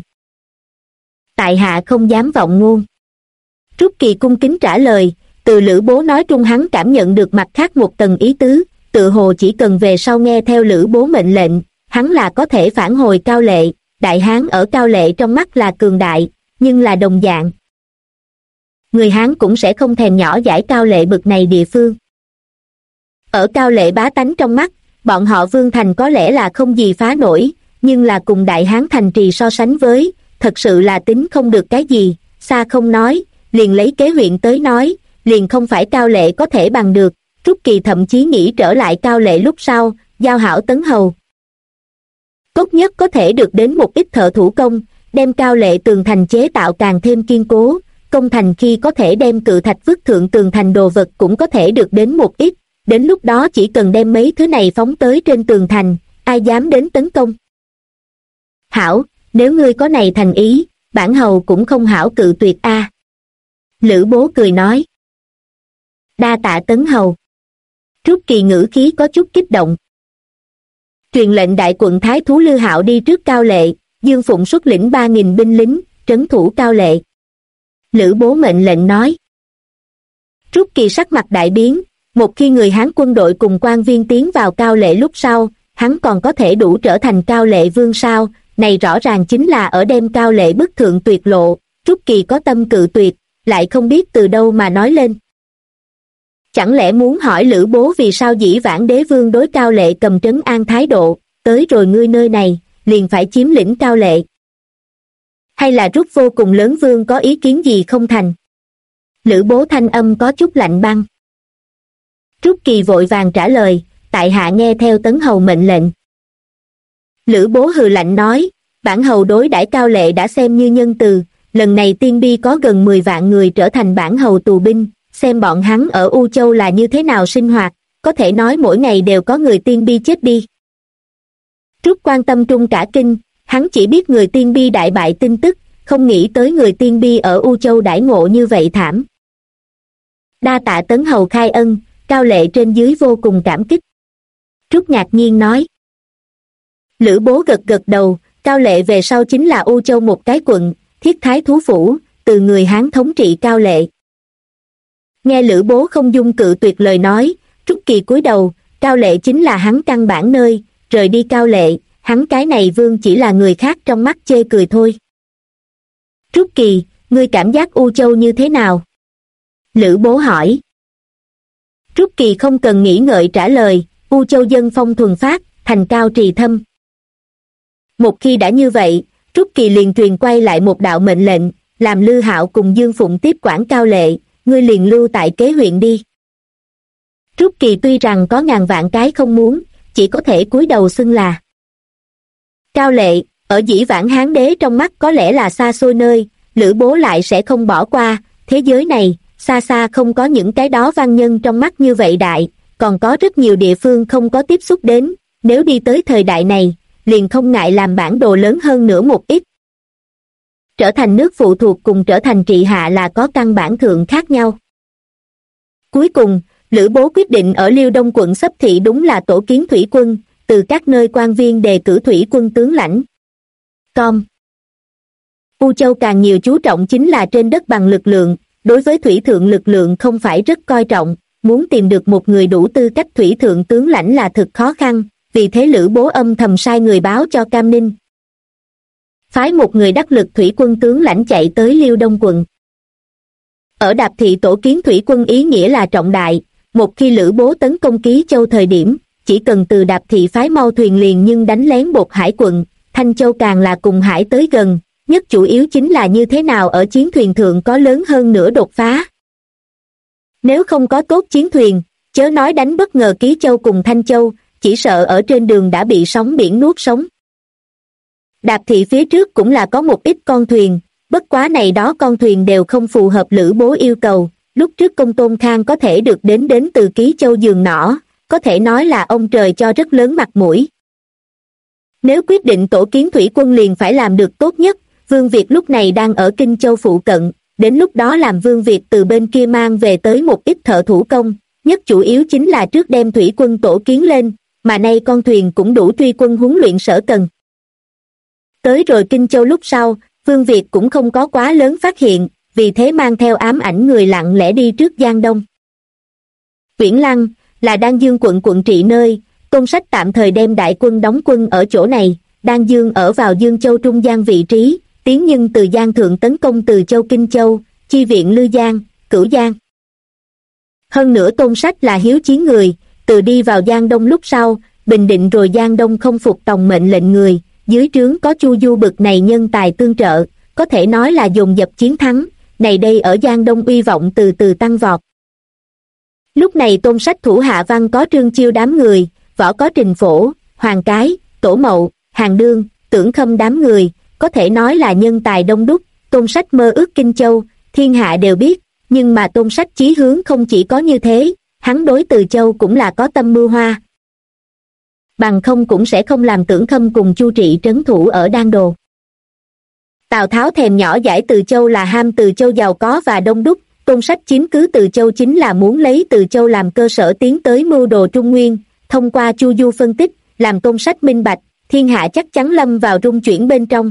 Tại hạ không dám vọng ngôn. Trúc Kỳ cung kính trả lời, từ Lữ Bố nói trung hắn cảm nhận được mặt khác một tầng ý tứ, tự hồ chỉ cần về sau nghe theo Lữ Bố mệnh lệnh, hắn là có thể phản hồi Cao Lệ. Đại Hán ở Cao Lệ trong mắt là cường đại, nhưng là đồng dạng. Người Hán cũng sẽ không thèm nhỏ dãi Cao Lệ bực này địa phương. Ở Cao Lệ bá tánh trong mắt, bọn họ Vương Thành có lẽ là không gì phá nổi, nhưng là cùng Đại Hán thành trì so sánh với, thật sự là tính không được cái gì, xa không nói, liền lấy Kế huyện tới nói, liền không phải Cao Lệ có thể bằng được. Trúc Kỳ thậm chí nghĩ trở lại Cao Lệ lúc sau, giao hảo Tấn Hầu. Tốt nhất có thể được đến một ít thợ thủ công, đem Cao Lệ tường thành chế tạo càng thêm kiên cố, công thành khi có thể đem cự thạch vứt thượng tường thành đồ vật cũng có thể được đến một ít, đến lúc đó chỉ cần đem mấy thứ này phóng tới trên tường thành, ai dám đến tấn công. Hảo, nếu ngươi có này thành ý, bản hầu cũng không hảo cự tuyệt a. Lữ Bố cười nói. Đa tạ Tấn Hầu. Trúc Kỳ ngữ khí có chút kích động. Truyền lệnh đại quận Thái thú Lư Hạo đi trước Cao Lệ, Dương Phụng xuất lĩnh 3.000 binh lính, trấn thủ Cao Lệ. Lữ Bố mệnh lệnh nói. Trúc Kỳ sắc mặt đại biến, một khi người Hán quân đội cùng quan viên tiến vào Cao Lệ lúc sau, hắn còn có thể đủ trở thành Cao Lệ vương sao, này rõ ràng chính là ở đem Cao Lệ bức thượng tuyệt lộ. Trúc Kỳ có tâm cự tuyệt, lại không biết từ đâu mà nói lên. Chẳng lẽ muốn hỏi Lữ Bố vì sao dĩ vãng đế vương đối Cao Lệ cầm trấn an thái độ, tới rồi ngươi nơi này, liền phải chiếm lĩnh Cao Lệ? Hay là rút vô cùng lớn vương có ý kiến gì không thành? Lữ Bố thanh âm có chút lạnh băng. Trúc Kỳ vội vàng trả lời, tại hạ nghe theo Tấn Hầu mệnh lệnh. Lữ Bố hừ lạnh nói, bản hầu đối đãi Cao Lệ đã xem như nhân từ, lần này tiên bi có gần 10 vạn người trở thành bản hầu tù binh, xem bọn hắn ở U Châu là như thế nào sinh hoạt, có thể nói mỗi ngày đều có người tiên bi chết đi. Trúc quan tâm trung cả kinh, hắn chỉ biết người tiên bi đại bại tin tức, không nghĩ tới người tiên bi ở U Châu đãi ngộ như vậy thảm. Đa tạ Tấn Hầu khai ân, Cao Lệ trên dưới vô cùng cảm kích. Trúc ngạc nhiên nói. Lữ Bố gật gật đầu, Cao Lệ về sau chính là U Châu một cái quận, thiết thái thú phủ, từ người Hán thống trị Cao Lệ. Nghe Lữ Bố không dung cự tuyệt lời nói, Trúc Kỳ cúi đầu, Cao Lệ chính là hắn căn bản nơi, rời đi Cao Lệ, hắn cái này vương chỉ là người khác trong mắt chê cười thôi. Trúc Kỳ, ngươi cảm giác U Châu như thế nào? Lữ Bố hỏi. Trúc Kỳ không cần nghĩ ngợi trả lời, U Châu dân phong thuần phát, thành cao trì thâm. Một khi đã như vậy, Trúc Kỳ liền truyền quay lại một đạo mệnh lệnh, làm Lư Hạo cùng Dương Phụng tiếp quản Cao Lệ, ngươi liền lưu tại Kế huyện đi. Trúc Kỳ tuy rằng có ngàn vạn cái không muốn, chỉ có thể cúi đầu xưng là. Cao Lệ, ở dĩ vãng Hán đế trong mắt có lẽ là xa xôi nơi, Lữ Bố lại sẽ không bỏ qua, thế giới này, xa xa không có những cái đó văn nhân trong mắt như vậy đại, còn có rất nhiều địa phương không có tiếp xúc đến, nếu đi tới thời đại này, liền không ngại làm bản đồ lớn hơn nữa một ít. Trở thành nước phụ thuộc cùng trở thành trị hạ là có căn bản thượng khác nhau. Cuối cùng, Lữ Bố quyết định ở Liêu Đông quận Xấp Thị đúng là tổ kiến thủy quân, từ các nơi quan viên đề cử thủy quân tướng lãnh. U Châu càng nhiều chú trọng chính là trên đất bằng lực lượng, đối với thủy thượng lực lượng không phải rất coi trọng, muốn tìm được một người đủ tư cách thủy thượng tướng lãnh là thực khó khăn, vì thế Lữ Bố âm thầm sai người báo cho Cam Ninh. Phái một người đắc lực thủy quân tướng lãnh chạy tới Liêu Đông quận. Ở Đạp Thị tổ kiến thủy quân ý nghĩa là trọng đại, một khi Lữ Bố tấn công Ký Châu thời điểm, chỉ cần từ Đạp Thị phái mau thuyền liền nhưng đánh lén Bột Hải quận, Thanh Châu càng là cùng hải tới gần, nhất chủ yếu chính là như thế nào ở chiến thuyền thượng có lớn hơn nữa đột phá. Nếu không có tốt chiến thuyền, chớ nói đánh bất ngờ Ký Châu cùng Thanh Châu, chỉ sợ ở trên đường đã bị sóng biển nuốt sống. Đạp Thị phía trước cũng là có một ít con thuyền, bất quá này đó con thuyền đều không phù hợp Lữ Bố yêu cầu, lúc trước Công Tôn Khang có thể được đến từ Ký Châu giường nỏ, có thể nói là ông trời cho rất lớn mặt mũi. Nếu quyết định tổ kiến thủy quân liền phải làm được tốt nhất, Vương Việt lúc này đang ở Kinh Châu phụ cận, đến lúc đó làm Vương Việt từ bên kia mang về tới một ít thợ thủ công, nhất chủ yếu chính là trước đem thủy quân tổ kiến lên, mà nay con thuyền cũng đủ truy quân huấn luyện sở cần. Tới rồi Kinh Châu lúc sau, Vương Việt cũng không có quá lớn phát hiện, vì thế mang theo ám ảnh người lặng lẽ đi trước Giang Đông. Uyển Lăng là Đan Dương quận trị nơi, Tôn Sách tạm thời đem đại quân đóng quân ở chỗ này. Đan Dương ở vào Dương Châu trung gian vị trí, tiến nhân từ Giang Thượng tấn công Từ Châu Kinh Châu, chi viện Lư Giang, Cửu Giang. Hơn nữa Tôn Sách là hiếu chiến người, từ đi vào Giang Đông lúc sau, bình định rồi Giang Đông không phục tòng mệnh lệnh người, dưới trướng có Chu Du bực này nhân tài tương trợ, có thể nói là dồn dập chiến thắng, này đây ở Giang Đông uy vọng từ từ tăng vọt. Lúc này Tôn Sách thủ hạ văn có Trương Chiêu đám người, võ có Trình Phổ, Hoàng Cái, Tổ Mậu, Hàng Đương, Tưởng Khâm đám người, có thể nói là nhân tài đông đúc. Tôn Sách mơ ước Kinh Châu, thiên hạ đều biết, nhưng mà Tôn Sách chí hướng không chỉ có như thế, hắn đối Từ Châu cũng là có tâm mưu hoa. Bằng không cũng sẽ không làm Tưởng Khâm cùng Chu Trị trấn thủ ở Đan Đồ. Tào Tháo thèm nhỏ dãi Từ Châu là ham Từ Châu giàu có và đông đúc, Tôn Sách chiếm cứ Từ Châu chính là muốn lấy Từ Châu làm cơ sở tiến tới mưu đồ Trung Nguyên. Thông qua Chu Du phân tích, làm Tôn Sách minh bạch, thiên hạ chắc chắn lâm vào rung chuyển bên trong.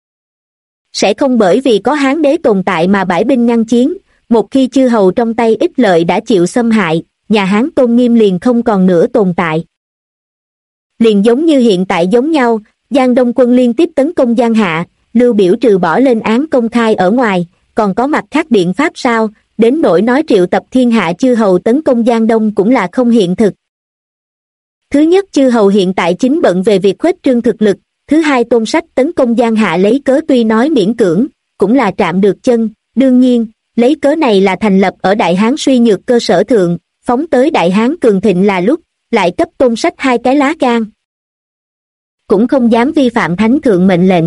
Sẽ không bởi vì có Hán đế tồn tại mà bãi binh ngăn chiến, một khi chư hầu trong tay ích lợi đã chịu xâm hại, nhà Hán tôn nghiêm liền không còn nữa tồn tại. Liền giống như hiện tại giống nhau, Giang Đông quân liên tiếp tấn công Giang Hạ, Lưu Biểu trừ bỏ lên án công khai ở ngoài, còn có mặt khác biện pháp sao, đến nỗi nói triệu tập thiên hạ chư hầu tấn công Giang Đông cũng là không hiện thực. Thứ nhất, chư hầu hiện tại chính bận về việc khuếch trương thực lực, thứ hai, Tôn Sách tấn công Giang Hạ lấy cớ tuy nói miễn cưỡng, cũng là chạm được chân, đương nhiên, lấy cớ này là thành lập ở Đại Hán suy nhược cơ sở thượng, phóng tới Đại Hán cường thịnh là lúc, lại cấp Tôn Sách 2 cái lá gan. Cũng không dám vi phạm thánh thượng mệnh lệnh.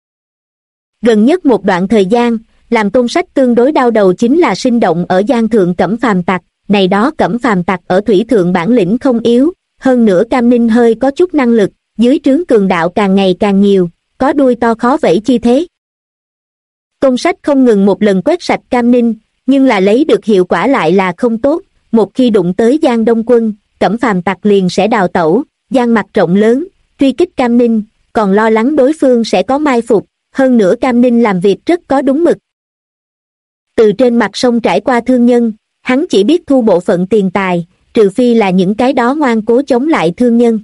Gần nhất một đoạn thời gian, làm Tôn Sách tương đối đau đầu chính là sinh động ở Giang Thượng Cẩm Phàm tặc, này đó Cẩm Phàm tặc ở thủy thượng bản lĩnh không yếu, hơn nữa Cam Ninh hơi có chút năng lực, dưới trướng cường đạo càng ngày càng nhiều, có đuôi to khó vẫy chi thế. Tôn Sách không ngừng một lần quét sạch Cam Ninh, nhưng là lấy được hiệu quả lại là không tốt, một khi đụng tới Giang Đông quân, Cẩm Phàm tặc liền sẽ đào tẩu, Giang mặt rộng lớn, truy kích Cam Ninh, còn lo lắng đối phương sẽ có mai phục, hơn nữa Cam Ninh làm việc rất có đúng mực. Từ trên mặt sông trải qua thương nhân, hắn chỉ biết thu bộ phận tiền tài, trừ phi là những cái đó ngoan cố chống lại thương nhân.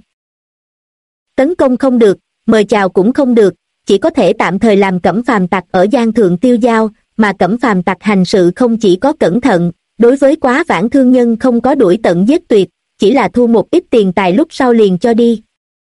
Tấn công không được, mời chào cũng không được, chỉ có thể tạm thời làm Cẩm Phàm tặc ở Giang Thượng tiêu dao, mà Cẩm Phàm tặc hành sự không chỉ có cẩn thận, đối với quá vãng thương nhân không có đuổi tận giết tuyệt, chỉ là thu một ít tiền tài lúc sau liền cho đi.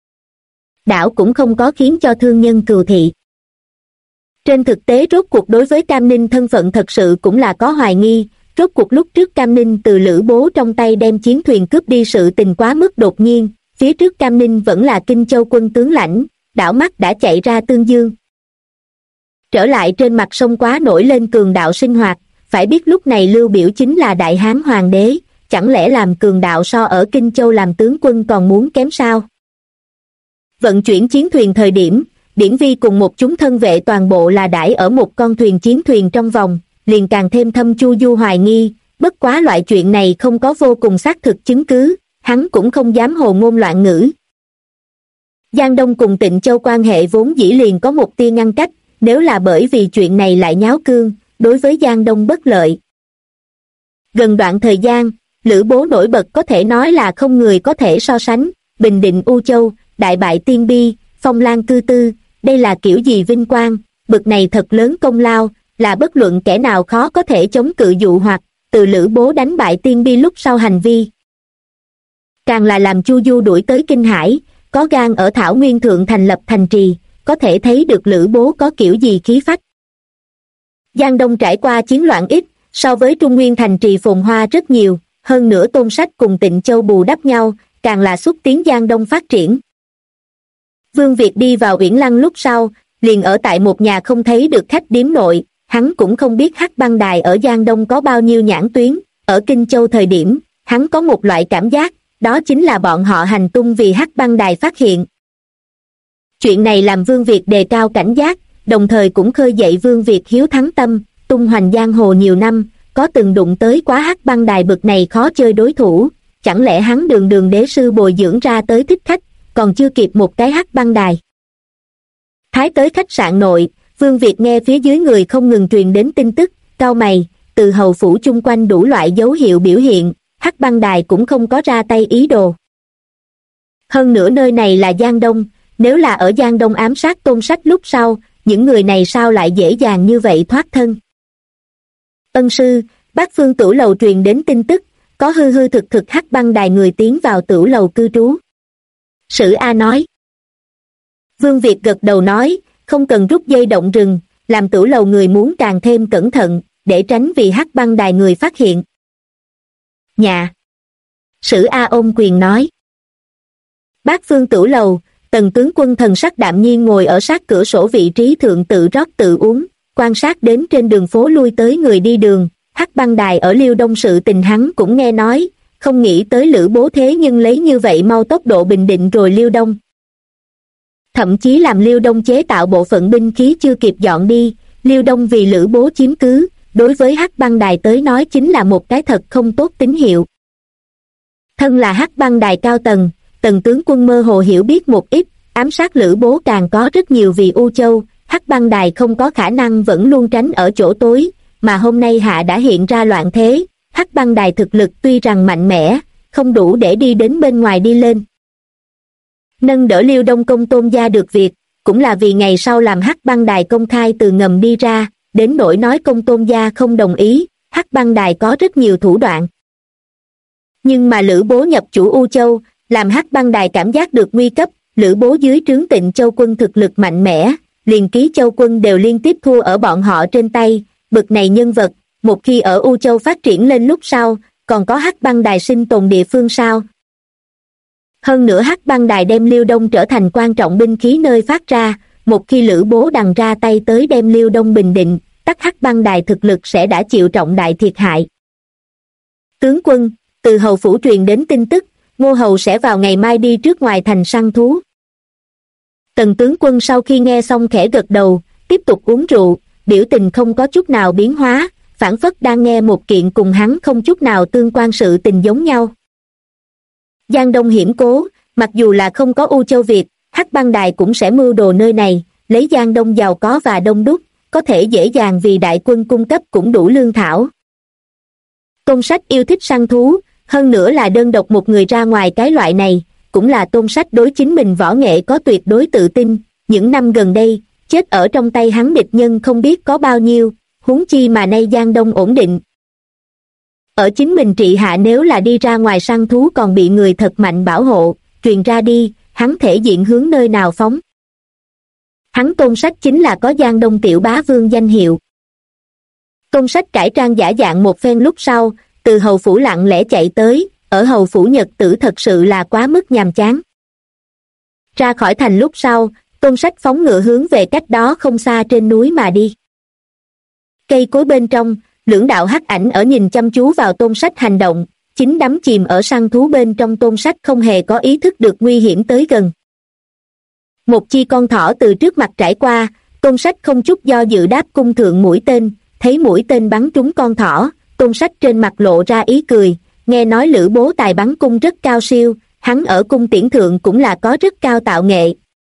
Đảo cũng không có khiến cho thương nhân cừu thị. Trên thực tế rốt cuộc đối với Cam Ninh thân phận thật sự cũng là có hoài nghi, rốt cuộc lúc trước Cam Ninh từ Lữ Bố trong tay đem chiến thuyền cướp đi sự tình quá mức đột nhiên, phía trước Cam Ninh vẫn là Kinh Châu quân tướng lãnh, đảo mắt đã chạy ra Tương Dương. Trở lại trên mặt sông quá nổi lên cường đạo sinh hoạt, phải biết lúc này Lưu Biểu chính là Đại Hán Hoàng đế, chẳng lẽ làm cường đạo so ở Kinh Châu làm tướng quân còn muốn kém sao? Vận chuyển chiến thuyền thời điểm, Điển Vi cùng một chúng thân vệ toàn bộ là đãi ở một con thuyền chiến thuyền trong vòng, liền càng thêm thâm Chu Du hoài nghi, bất quá loại chuyện này không có vô cùng xác thực chứng cứ, hắn cũng không dám hồ ngôn loạn ngữ. Giang Đông cùng Tịnh Châu quan hệ vốn dĩ liền có một tia ngăn cách, nếu là bởi vì chuyện này lại nháo cương, đối với Giang Đông bất lợi. Gần đoạn thời gian, Lữ Bố nổi bật có thể nói là không người có thể so sánh, bình định U Châu, đại bại Tiên Bi, phong lan cư tư, đây là kiểu gì vinh quang, bực này thật lớn công lao, là bất luận kẻ nào khó có thể chống cự dụ hoặc, từ Lữ Bố đánh bại Tiên Bi lúc sau hành vi. Càng là làm Chu Du đuổi tới Kinh Hải, có gan ở Thảo Nguyên Thượng thành lập thành trì, có thể thấy được Lữ Bố có kiểu gì khí phách. Giang Đông trải qua chiến loạn ít, so với Trung Nguyên thành trì phồn hoa rất nhiều, hơn nữa Tôn Sách cùng Tịnh Châu bù đắp nhau, càng là xúc tiến Giang Đông phát triển. Vương Việt đi vào Uyển Lăng lúc sau, liền ở tại một nhà không thấy được khách điếm nội, hắn cũng không biết Hắc Băng Đài ở Giang Đông có bao nhiêu nhãn tuyến, ở Kinh Châu thời điểm, hắn có một loại cảm giác, đó chính là bọn họ hành tung vì Hắc Băng Đài phát hiện. Chuyện này làm Vương Việt đề cao cảnh giác, đồng thời cũng khơi dậy Vương Việt hiếu thắng tâm, tung hoành giang hồ nhiều năm, có từng đụng tới quá Hắc Băng Đài bực này khó chơi đối thủ, chẳng lẽ hắn đường đường đế sư bồi dưỡng ra tới thích khách, còn chưa kịp một cái hắc băng đài. Thái tới khách sạn nội, Vương Việt nghe phía dưới người không ngừng truyền đến tin tức, cau mày, từ hầu phủ chung quanh đủ loại dấu hiệu biểu hiện, hắc băng đài cũng không có ra tay ý đồ. Hơn nữa nơi này là Giang Đông, nếu là ở Giang Đông ám sát Tôn Sách lúc sau, những người này sao lại dễ dàng như vậy thoát thân. Ân sư, Bát Phương Tửu Lầu truyền đến tin tức, có hư hư thực thực hắc băng đài người tiến vào Tửu Lầu cư trú. Sử A nói. Vương Việt gật đầu nói, không cần rút dây động rừng, làm Tửu Lầu người muốn càng thêm cẩn thận, để tránh vì hắc băng đài người phát hiện. Nhà. Sử A ôm quyền nói. Bát Phương Tửu Lầu, Tần tướng quân thần sắc đạm nhiên ngồi ở sát cửa sổ vị trí thượng tự rót tự uống, quan sát đến trên đường phố lui tới người đi đường, hắc băng đài ở Liêu Đông sự tình hắn cũng nghe nói, không nghĩ tới Lữ Bố thế nhưng lấy như vậy mau tốc độ bình định rồi Liêu Đông. Thậm chí làm Liêu Đông chế tạo bộ phận binh khí chưa kịp dọn đi, Liêu Đông vì Lữ Bố chiếm cứ, đối với hắc băng đài tới nói chính là một cái thật không tốt tín hiệu. Thân là hắc băng đài cao tầng, Tần tướng quân mơ hồ hiểu biết một ít, ám sát Lữ Bố càng có rất nhiều vì U Châu, hắc băng đài không có khả năng vẫn luôn tránh ở chỗ tối, mà hôm nay hạ đã hiện ra loạn thế, hắc băng đài thực lực tuy rằng mạnh mẽ, không đủ để đi đến bên ngoài đi lên. Nâng đỡ Liêu Đông công Tôn gia được việc, cũng là vì ngày sau làm hắc băng đài công khai từ ngầm đi ra, đến nỗi nói công Tôn gia không đồng ý, hắc băng đài có rất nhiều thủ đoạn. Nhưng mà Lữ Bố nhập chủ U Châu, làm hắc băng đài cảm giác được nguy cấp, Lữ Bố dưới trướng Tịnh Châu quân thực lực mạnh mẽ, liền Ký Châu quân đều liên tiếp thua ở bọn họ trên tay, bực này nhân vật, một khi ở U Châu phát triển lên lúc sau, còn có hắc băng đài sinh tồn địa phương sao? Hơn nữa hắc băng đài đem Liêu Đông trở thành quan trọng binh khí nơi phát ra, một khi Lữ Bố đằng ra tay tới đem Liêu Đông bình định, tắc hắc băng đài thực lực sẽ đã chịu trọng đại thiệt hại. Tướng quân, từ hầu phủ truyền đến tin tức, Ngô hầu sẽ vào ngày mai đi trước ngoài thành săn thú. Tần tướng quân sau khi nghe xong khẽ gật đầu, tiếp tục uống rượu, biểu tình không có chút nào biến hóa, phảng phất đang nghe một kiện cùng hắn không chút nào tương quan sự tình giống nhau. Giang Đông hiểm cố, mặc dù là không có U Châu Việt, hắc băng đài cũng sẽ mưu đồ nơi này, lấy Giang Đông giàu có và đông đúc, có thể dễ dàng vì đại quân cung cấp cũng đủ lương thảo. Tôn Sách yêu thích săn thú, hơn nữa là đơn độc một người ra ngoài cái loại này, cũng là Tôn Sách đối chính mình võ nghệ có tuyệt đối tự tin, những năm gần đây, chết ở trong tay hắn địch nhân không biết có bao nhiêu, huống chi mà nay Giang Đông ổn định. Ở chính mình trị hạ nếu là đi ra ngoài săn thú còn bị người thật mạnh bảo hộ, truyền ra đi, hắn thể diện hướng nơi nào phóng. Hắn Tôn Sách chính là có Giang Đông tiểu bá vương danh hiệu. Tôn Sách cải trang giả dạng một phen lúc sau, từ hầu phủ lặng lẽ chạy tới, ở hầu phủ Nhật Tử thật sự là quá mức nhàm chán. Ra khỏi thành lúc sau, Tôn Sách phóng ngựa hướng về cách đó không xa trên núi mà đi. Cây cối bên trong, lưỡng đạo hắc ảnh ở nhìn chăm chú vào Tôn Sách hành động, chính đắm chìm ở săn thú bên trong Tôn Sách không hề có ý thức được nguy hiểm tới gần. Một chi con thỏ từ trước mặt trải qua, Tôn Sách không chút do dự đáp cung thượng mũi tên, thấy mũi tên bắn trúng con thỏ, Tôn Sách trên mặt lộ ra ý cười, nghe nói Lữ Bố tài bắn cung rất cao siêu, hắn ở cung tiễn thượng cũng là có rất cao tạo nghệ.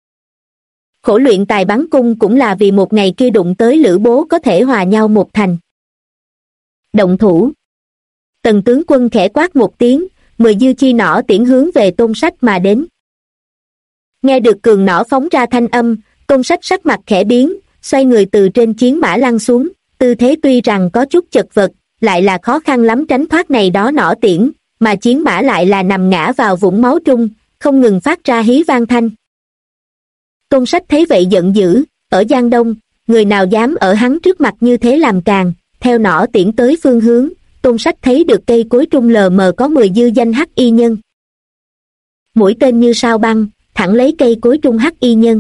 Khổ luyện tài bắn cung cũng là vì một ngày kia đụng tới Lữ Bố có thể hòa nhau một thành. Động thủ. Tần tướng quân khẽ quát một tiếng, 10 dư chi nỏ tiễn hướng về Tôn Sách mà đến. Nghe được cường nỏ phóng ra thanh âm, Tôn Sách sắc mặt khẽ biến, xoay người từ trên chiến mã lăn xuống, tư thế tuy rằng có chút chật vật, lại là khó khăn lắm tránh thoát này đó nỏ tiễn, mà chiến mã lại là nằm ngã vào vũng máu trung, không ngừng phát ra hí vang thanh. Tôn Sách thấy vậy giận dữ, ở Giang Đông, người nào dám ở hắn trước mặt như thế làm càn, theo nỏ tiễn tới phương hướng, Tôn Sách thấy được cây cối trung lờ mờ có 10 dư danh hắc y nhân. Mũi tên như sao băng, thẳng lấy cây cối trung hắc y nhân.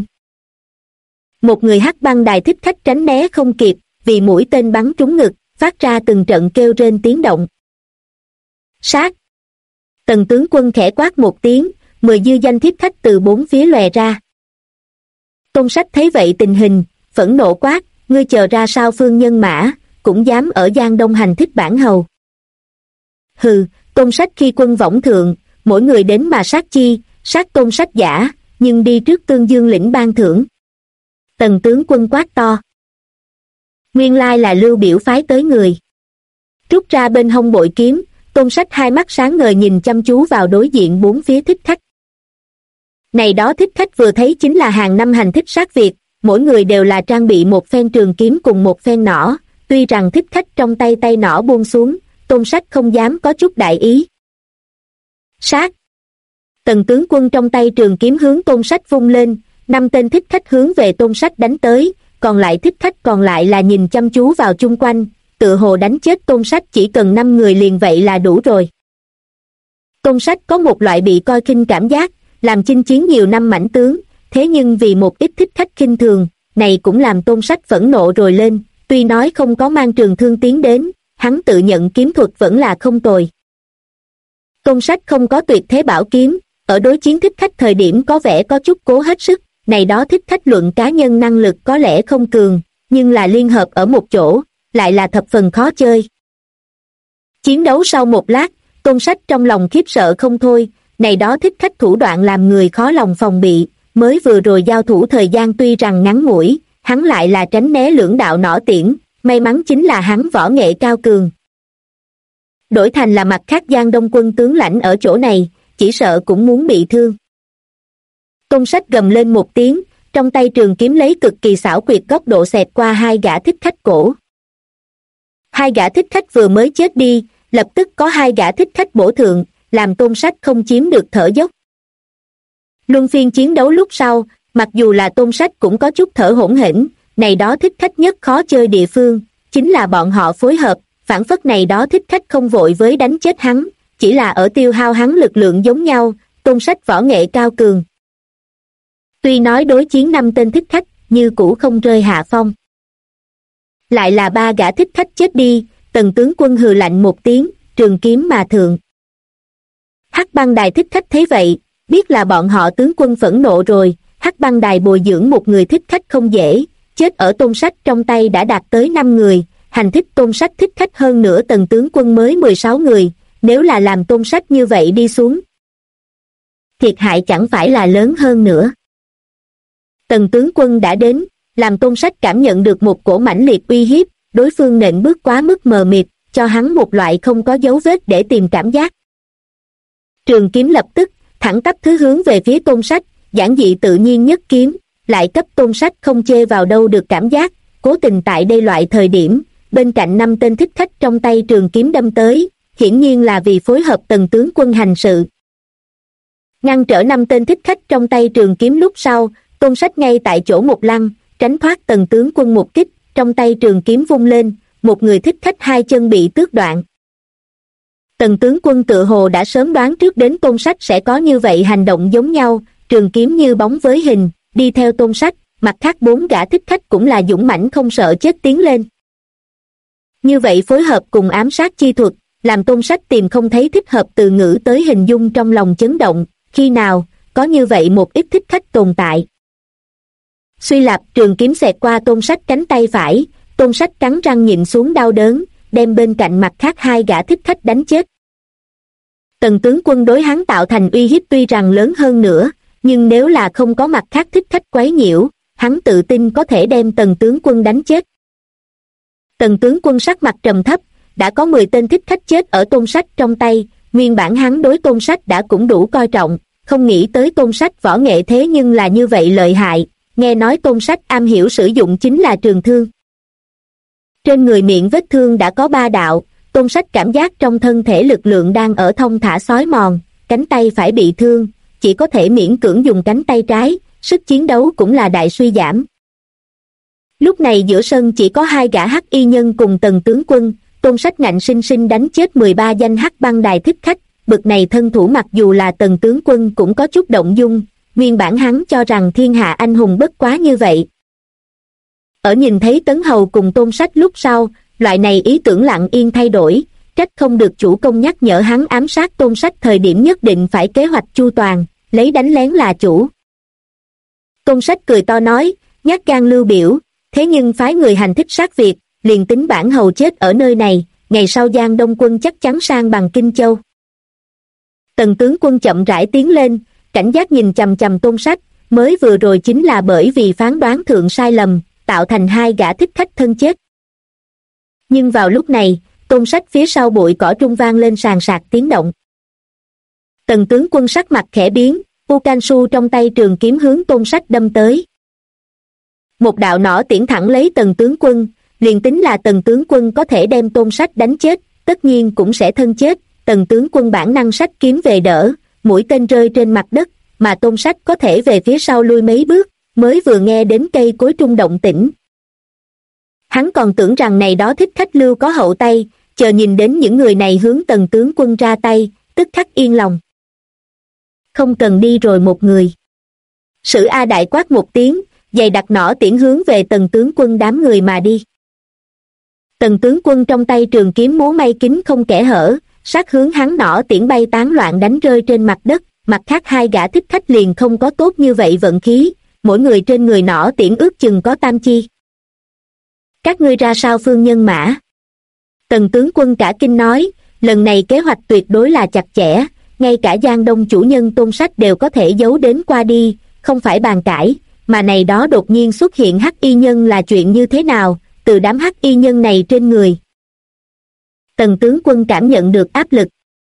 Một người hắc băng đài thích khách tránh né không kịp, vì mũi tên bắn trúng ngực, phát ra từng trận kêu rên tiếng động. Sát! Tần tướng quân khẽ quát một tiếng, 10 dư danh thích khách từ bốn phía lòe ra. Tôn Sách thấy vậy tình hình, phẫn nộ quát, ngươi chờ ra sao phương nhân mã, cũng dám ở Giang Đông hành thích bản hầu. Hừ, Tôn Sách khi quân võng thượng, mỗi người đến mà sát chi, sát Tôn Sách giả, nhưng đi trước Tương Dương lĩnh ban thưởng. Tần tướng quân quát to. Nguyên lai là Lưu Biểu phái tới người. Rút ra bên hông bội kiếm, Tôn Sách hai mắt sáng ngời nhìn chăm chú vào đối diện bốn phía thích khách. Này đó thích khách vừa thấy chính là hàng năm hành thích sát Việt, mỗi người đều là trang bị một phen trường kiếm cùng một phen nỏ, tuy rằng thích khách trong tay nỏ buông xuống, Tôn Sách không dám có chút đại ý. Sát! Tần tướng quân trong tay trường kiếm hướng Tôn Sách vung lên, 5 tên thích khách hướng về Tôn Sách đánh tới, còn lại thích khách còn lại là nhìn chăm chú vào chung quanh, tựa hồ đánh chết Tôn Sách chỉ cần 5 người liền vậy là đủ rồi. Tôn Sách có một loại bị coi khinh cảm giác, làm chinh chiến nhiều năm mãnh tướng, thế nhưng vì một ít thích khách khinh thường, này cũng làm Tôn Sách phẫn nộ rồi lên, tuy nói không có mang trường thương tiến đến, hắn tự nhận kiếm thuật vẫn là không tồi. Tôn Sách không có tuyệt thế bảo kiếm, ở đối chiến thích khách thời điểm có vẻ có chút cố hết sức, này đó thích khách luận cá nhân năng lực có lẽ không cường, nhưng là liên hợp ở một chỗ, lại là thập phần khó chơi. Chiến đấu sau một lát, Tôn Sách trong lòng khiếp sợ không thôi, này đó thích khách thủ đoạn làm người khó lòng phòng bị, mới vừa rồi giao thủ thời gian tuy rằng ngắn ngủi, hắn lại là tránh né lưỡng đạo nỏ tiễn, may mắn chính là hắn võ nghệ cao cường. Đổi thành là mặt khác Giang Đông quân tướng lãnh ở chỗ này, chỉ sợ cũng muốn bị thương. Tôn Sách gầm lên một tiếng, trong tay trường kiếm lấy cực kỳ xảo quyệt góc độ xẹt qua hai gã thích khách cổ. Hai gã thích khách vừa mới chết đi, lập tức có hai gã thích khách bổ thượng, làm Tôn Sách không chiếm được thở dốc. Luân phiên chiến đấu lúc sau, mặc dù là Tôn Sách cũng có chút thở hổn hển, này đó thích khách nhất khó chơi địa phương, chính là bọn họ phối hợp, phản phất này đó thích khách không vội với đánh chết hắn, chỉ là ở tiêu hao hắn lực lượng giống nhau, Tôn Sách võ nghệ cao cường. Tuy nói đối chiến 5 tên thích khách, như cũ không rơi hạ phong. Lại là 3 gã thích khách chết đi, Tần tướng quân hừ lạnh một tiếng, trường kiếm mà thượng. Hắc Băng Đài thích khách thấy vậy, biết là bọn họ tướng quân phẫn nộ rồi, Hắc Băng Đài bồi dưỡng một người thích khách không dễ, chết ở Tôn Sách trong tay đã đạt tới 5 người, hành thích Tôn Sách thích khách hơn nữa Tần tướng quân mới 16 người, nếu là làm Tôn Sách như vậy đi xuống, thiệt hại chẳng phải là lớn hơn nữa. Tần tướng quân đã đến, làm Tôn Sách cảm nhận được một cổ mãnh liệt uy hiếp, đối phương nện bước quá mức mờ mịt, cho hắn một loại không có dấu vết để tìm cảm giác. Trường kiếm lập tức, thẳng tắp thứ hướng về phía Tôn Sách, giản dị tự nhiên nhất kiếm, lại cấp Tôn Sách không chê vào đâu được cảm giác, cố tình tại đây loại thời điểm, bên cạnh 5 tên thích khách trong tay trường kiếm đâm tới, hiển nhiên là vì phối hợp Tần tướng quân hành sự. Ngăn trở 5 tên thích khách trong tay trường kiếm lúc sau, Tôn Sách ngay tại chỗ một lăn, tránh thoát Tần tướng quân một kích, trong tay trường kiếm vung lên, một người thích khách hai chân bị tước đoạn. Tần tướng quân tự hồ đã sớm đoán trước đến Tôn Sách sẽ có như vậy hành động giống nhau, trường kiếm như bóng với hình, đi theo Tôn Sách, mặt khác 4 gã thích khách cũng là dũng mãnh không sợ chết tiến lên. Như vậy phối hợp cùng ám sát chi thuật, làm Tôn Sách tìm không thấy thích hợp từ ngữ tới hình dung trong lòng chấn động, khi nào, có như vậy một ít thích khách tồn tại. Suy lạp trường kiếm xẹt qua Tôn Sách cánh tay phải, Tôn Sách cắn răng nhịn xuống đau đớn, đem bên cạnh mặt khác 2 gã thích khách đánh chết. Tần tướng quân đối hắn tạo thành uy hiếp tuy rằng lớn hơn nữa, nhưng nếu là không có mặt khác thích khách quấy nhiễu, hắn tự tin có thể đem Tần tướng quân đánh chết. Tần tướng quân sắc mặt trầm thấp, đã có 10 tên thích khách chết ở Tôn Sách trong tay, nguyên bản hắn đối Tôn Sách đã cũng đủ coi trọng, không nghĩ tới Tôn Sách võ nghệ thế nhưng là như vậy lợi hại, nghe nói Tôn Sách am hiểu sử dụng chính là trường thương. Trên người miệng vết thương đã có 3 đạo, Tôn Sách cảm giác trong thân thể lực lượng đang ở thong thả xói mòn, cánh tay phải bị thương, chỉ có thể miễn cưỡng dùng cánh tay trái, sức chiến đấu cũng là đại suy giảm. Lúc này giữa sân chỉ có 2 gã hắc y nhân cùng Tần tướng quân, Tôn Sách ngạnh sinh sinh đánh chết 13 danh Hắc Băng Đài thích khách, bực này thân thủ mặc dù là Tần tướng quân cũng có chút động dung, nguyên bản hắn cho rằng thiên hạ anh hùng bất quá như vậy. Ở nhìn thấy Tấn Hầu cùng Tôn Sách lúc sau, loại này ý tưởng lặng yên thay đổi, trách không được chủ công nhắc nhở hắn ám sát Tôn Sách thời điểm nhất định phải kế hoạch chu toàn, lấy đánh lén là chủ. Tôn Sách cười to nói, nhát gan Lưu Biểu, thế nhưng phái người hành thích sát Việt, liền tính bản hầu chết ở nơi này, ngày sau Giang Đông quân chắc chắn sang bằng Kinh Châu. Tần tướng quân chậm rãi tiến lên, cảnh giác nhìn chằm chằm Tôn Sách, mới vừa rồi chính là bởi vì phán đoán thượng sai lầm, tạo thành hai gã thích khách thân chết. Nhưng vào lúc này, Tôn Sách phía sau bụi cỏ trung vang lên sàn sạc tiếng động. Tần tướng quân sắc mặt khẽ biến, Ukansu trong tay trường kiếm hướng Tôn Sách đâm tới. Một đạo nỏ tiễn thẳng lấy Tần tướng quân, liền tính là Tần tướng quân có thể đem Tôn Sách đánh chết, tất nhiên cũng sẽ thân chết. Tần tướng quân bản năng sách kiếm về đỡ, mũi tên rơi trên mặt đất, mà Tôn Sách có thể về phía sau lui mấy bước, mới vừa nghe đến cây cối trung động tĩnh. Hắn còn tưởng rằng này đó thích khách lưu có hậu tay, chờ nhìn đến những người này hướng Tần tướng quân ra tay, tức khắc yên lòng. Không cần đi rồi một người. Sử A đại quát một tiếng, dày đặt nỏ tiễn hướng về Tần tướng quân đám người mà đi. Tần tướng quân trong tay trường kiếm múa may kính không kẽ hở, sát hướng hắn nỏ tiễn bay tán loạn đánh rơi trên mặt đất, mặt khác hai gã thích khách liền không có tốt như vậy vận khí, mỗi người trên người nỏ tiễn ước chừng có tam chi. Các ngươi ra sao phương nhân mã? Tần tướng quân cả kinh nói, lần này kế hoạch tuyệt đối là chặt chẽ, ngay cả Giang Đông chủ nhân Tôn Sách đều có thể giấu đến qua đi, không phải bàn cãi, mà này đó đột nhiên xuất hiện hắc y nhân là chuyện như thế nào, từ đám hắc y nhân này trên người. Tần tướng quân cảm nhận được áp lực.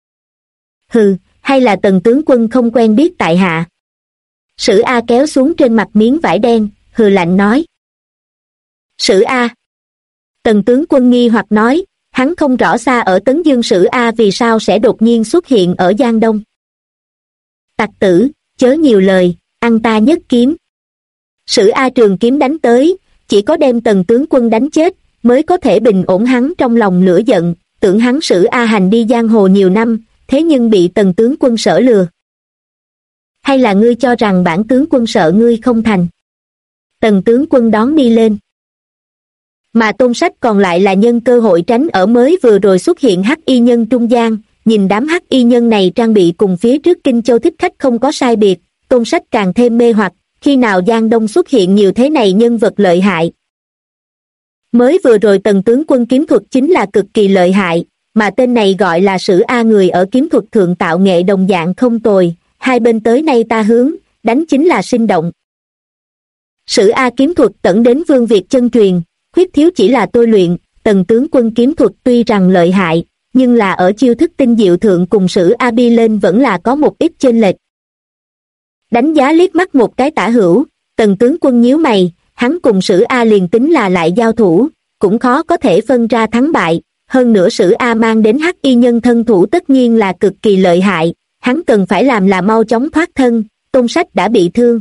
Hừ, hay là Tần tướng quân không quen biết tại hạ? Sử A kéo xuống trên mặt miếng vải đen, hừ lạnh nói. Sử A. Tần tướng quân nghi hoặc nói, hắn không rõ xa ở Tấn Dương Sử A vì sao sẽ đột nhiên xuất hiện ở Giang Đông. Tặc tử, chớ nhiều lời, ăn ta nhất kiếm. Sử A trường kiếm đánh tới, chỉ có đem Tần tướng quân đánh chết, mới có thể bình ổn hắn trong lòng lửa giận, tưởng hắn Sử A hành đi giang hồ nhiều năm, thế nhưng bị Tần tướng quân sở lừa. Hay là ngươi cho rằng bản tướng quân sợ ngươi không thành? Tần tướng quân đón đi lên. Mà Tôn Sách còn lại là nhân cơ hội tránh ở mới vừa rồi xuất hiện hắc y nhân trung gian, nhìn đám hắc y nhân này trang bị cùng phía trước Kinh Châu thích khách không có sai biệt, Tôn Sách càng thêm mê hoặc, khi nào Giang Đông xuất hiện nhiều thế này nhân vật lợi hại. Mới vừa rồi Tần tướng quân kiếm thuật chính là cực kỳ lợi hại, mà tên này gọi là Sử A người ở kiếm thuật thượng tạo nghệ đồng dạng không tồi, hai bên tới nay ta hướng, đánh chính là sinh động. Sử A kiếm thuật tận đến Vương Việt chân truyền, khuyết thiếu chỉ là tôi luyện, Tần tướng quân kiếm thuật tuy rằng lợi hại, nhưng là ở chiêu thức tinh diệu thượng cùng Sử A bi lên vẫn là có một ít chênh lệch. Đánh giá liếc mắt một cái tả hữu, Tần tướng quân nhíu mày, hắn cùng Sử A liền tính là lại giao thủ, cũng khó có thể phân ra thắng bại, hơn nữa Sử A mang đến hắc y nhân thân thủ tất nhiên là cực kỳ lợi hại, hắn cần phải làm là mau chóng thoát thân, Tôn Sách đã bị thương.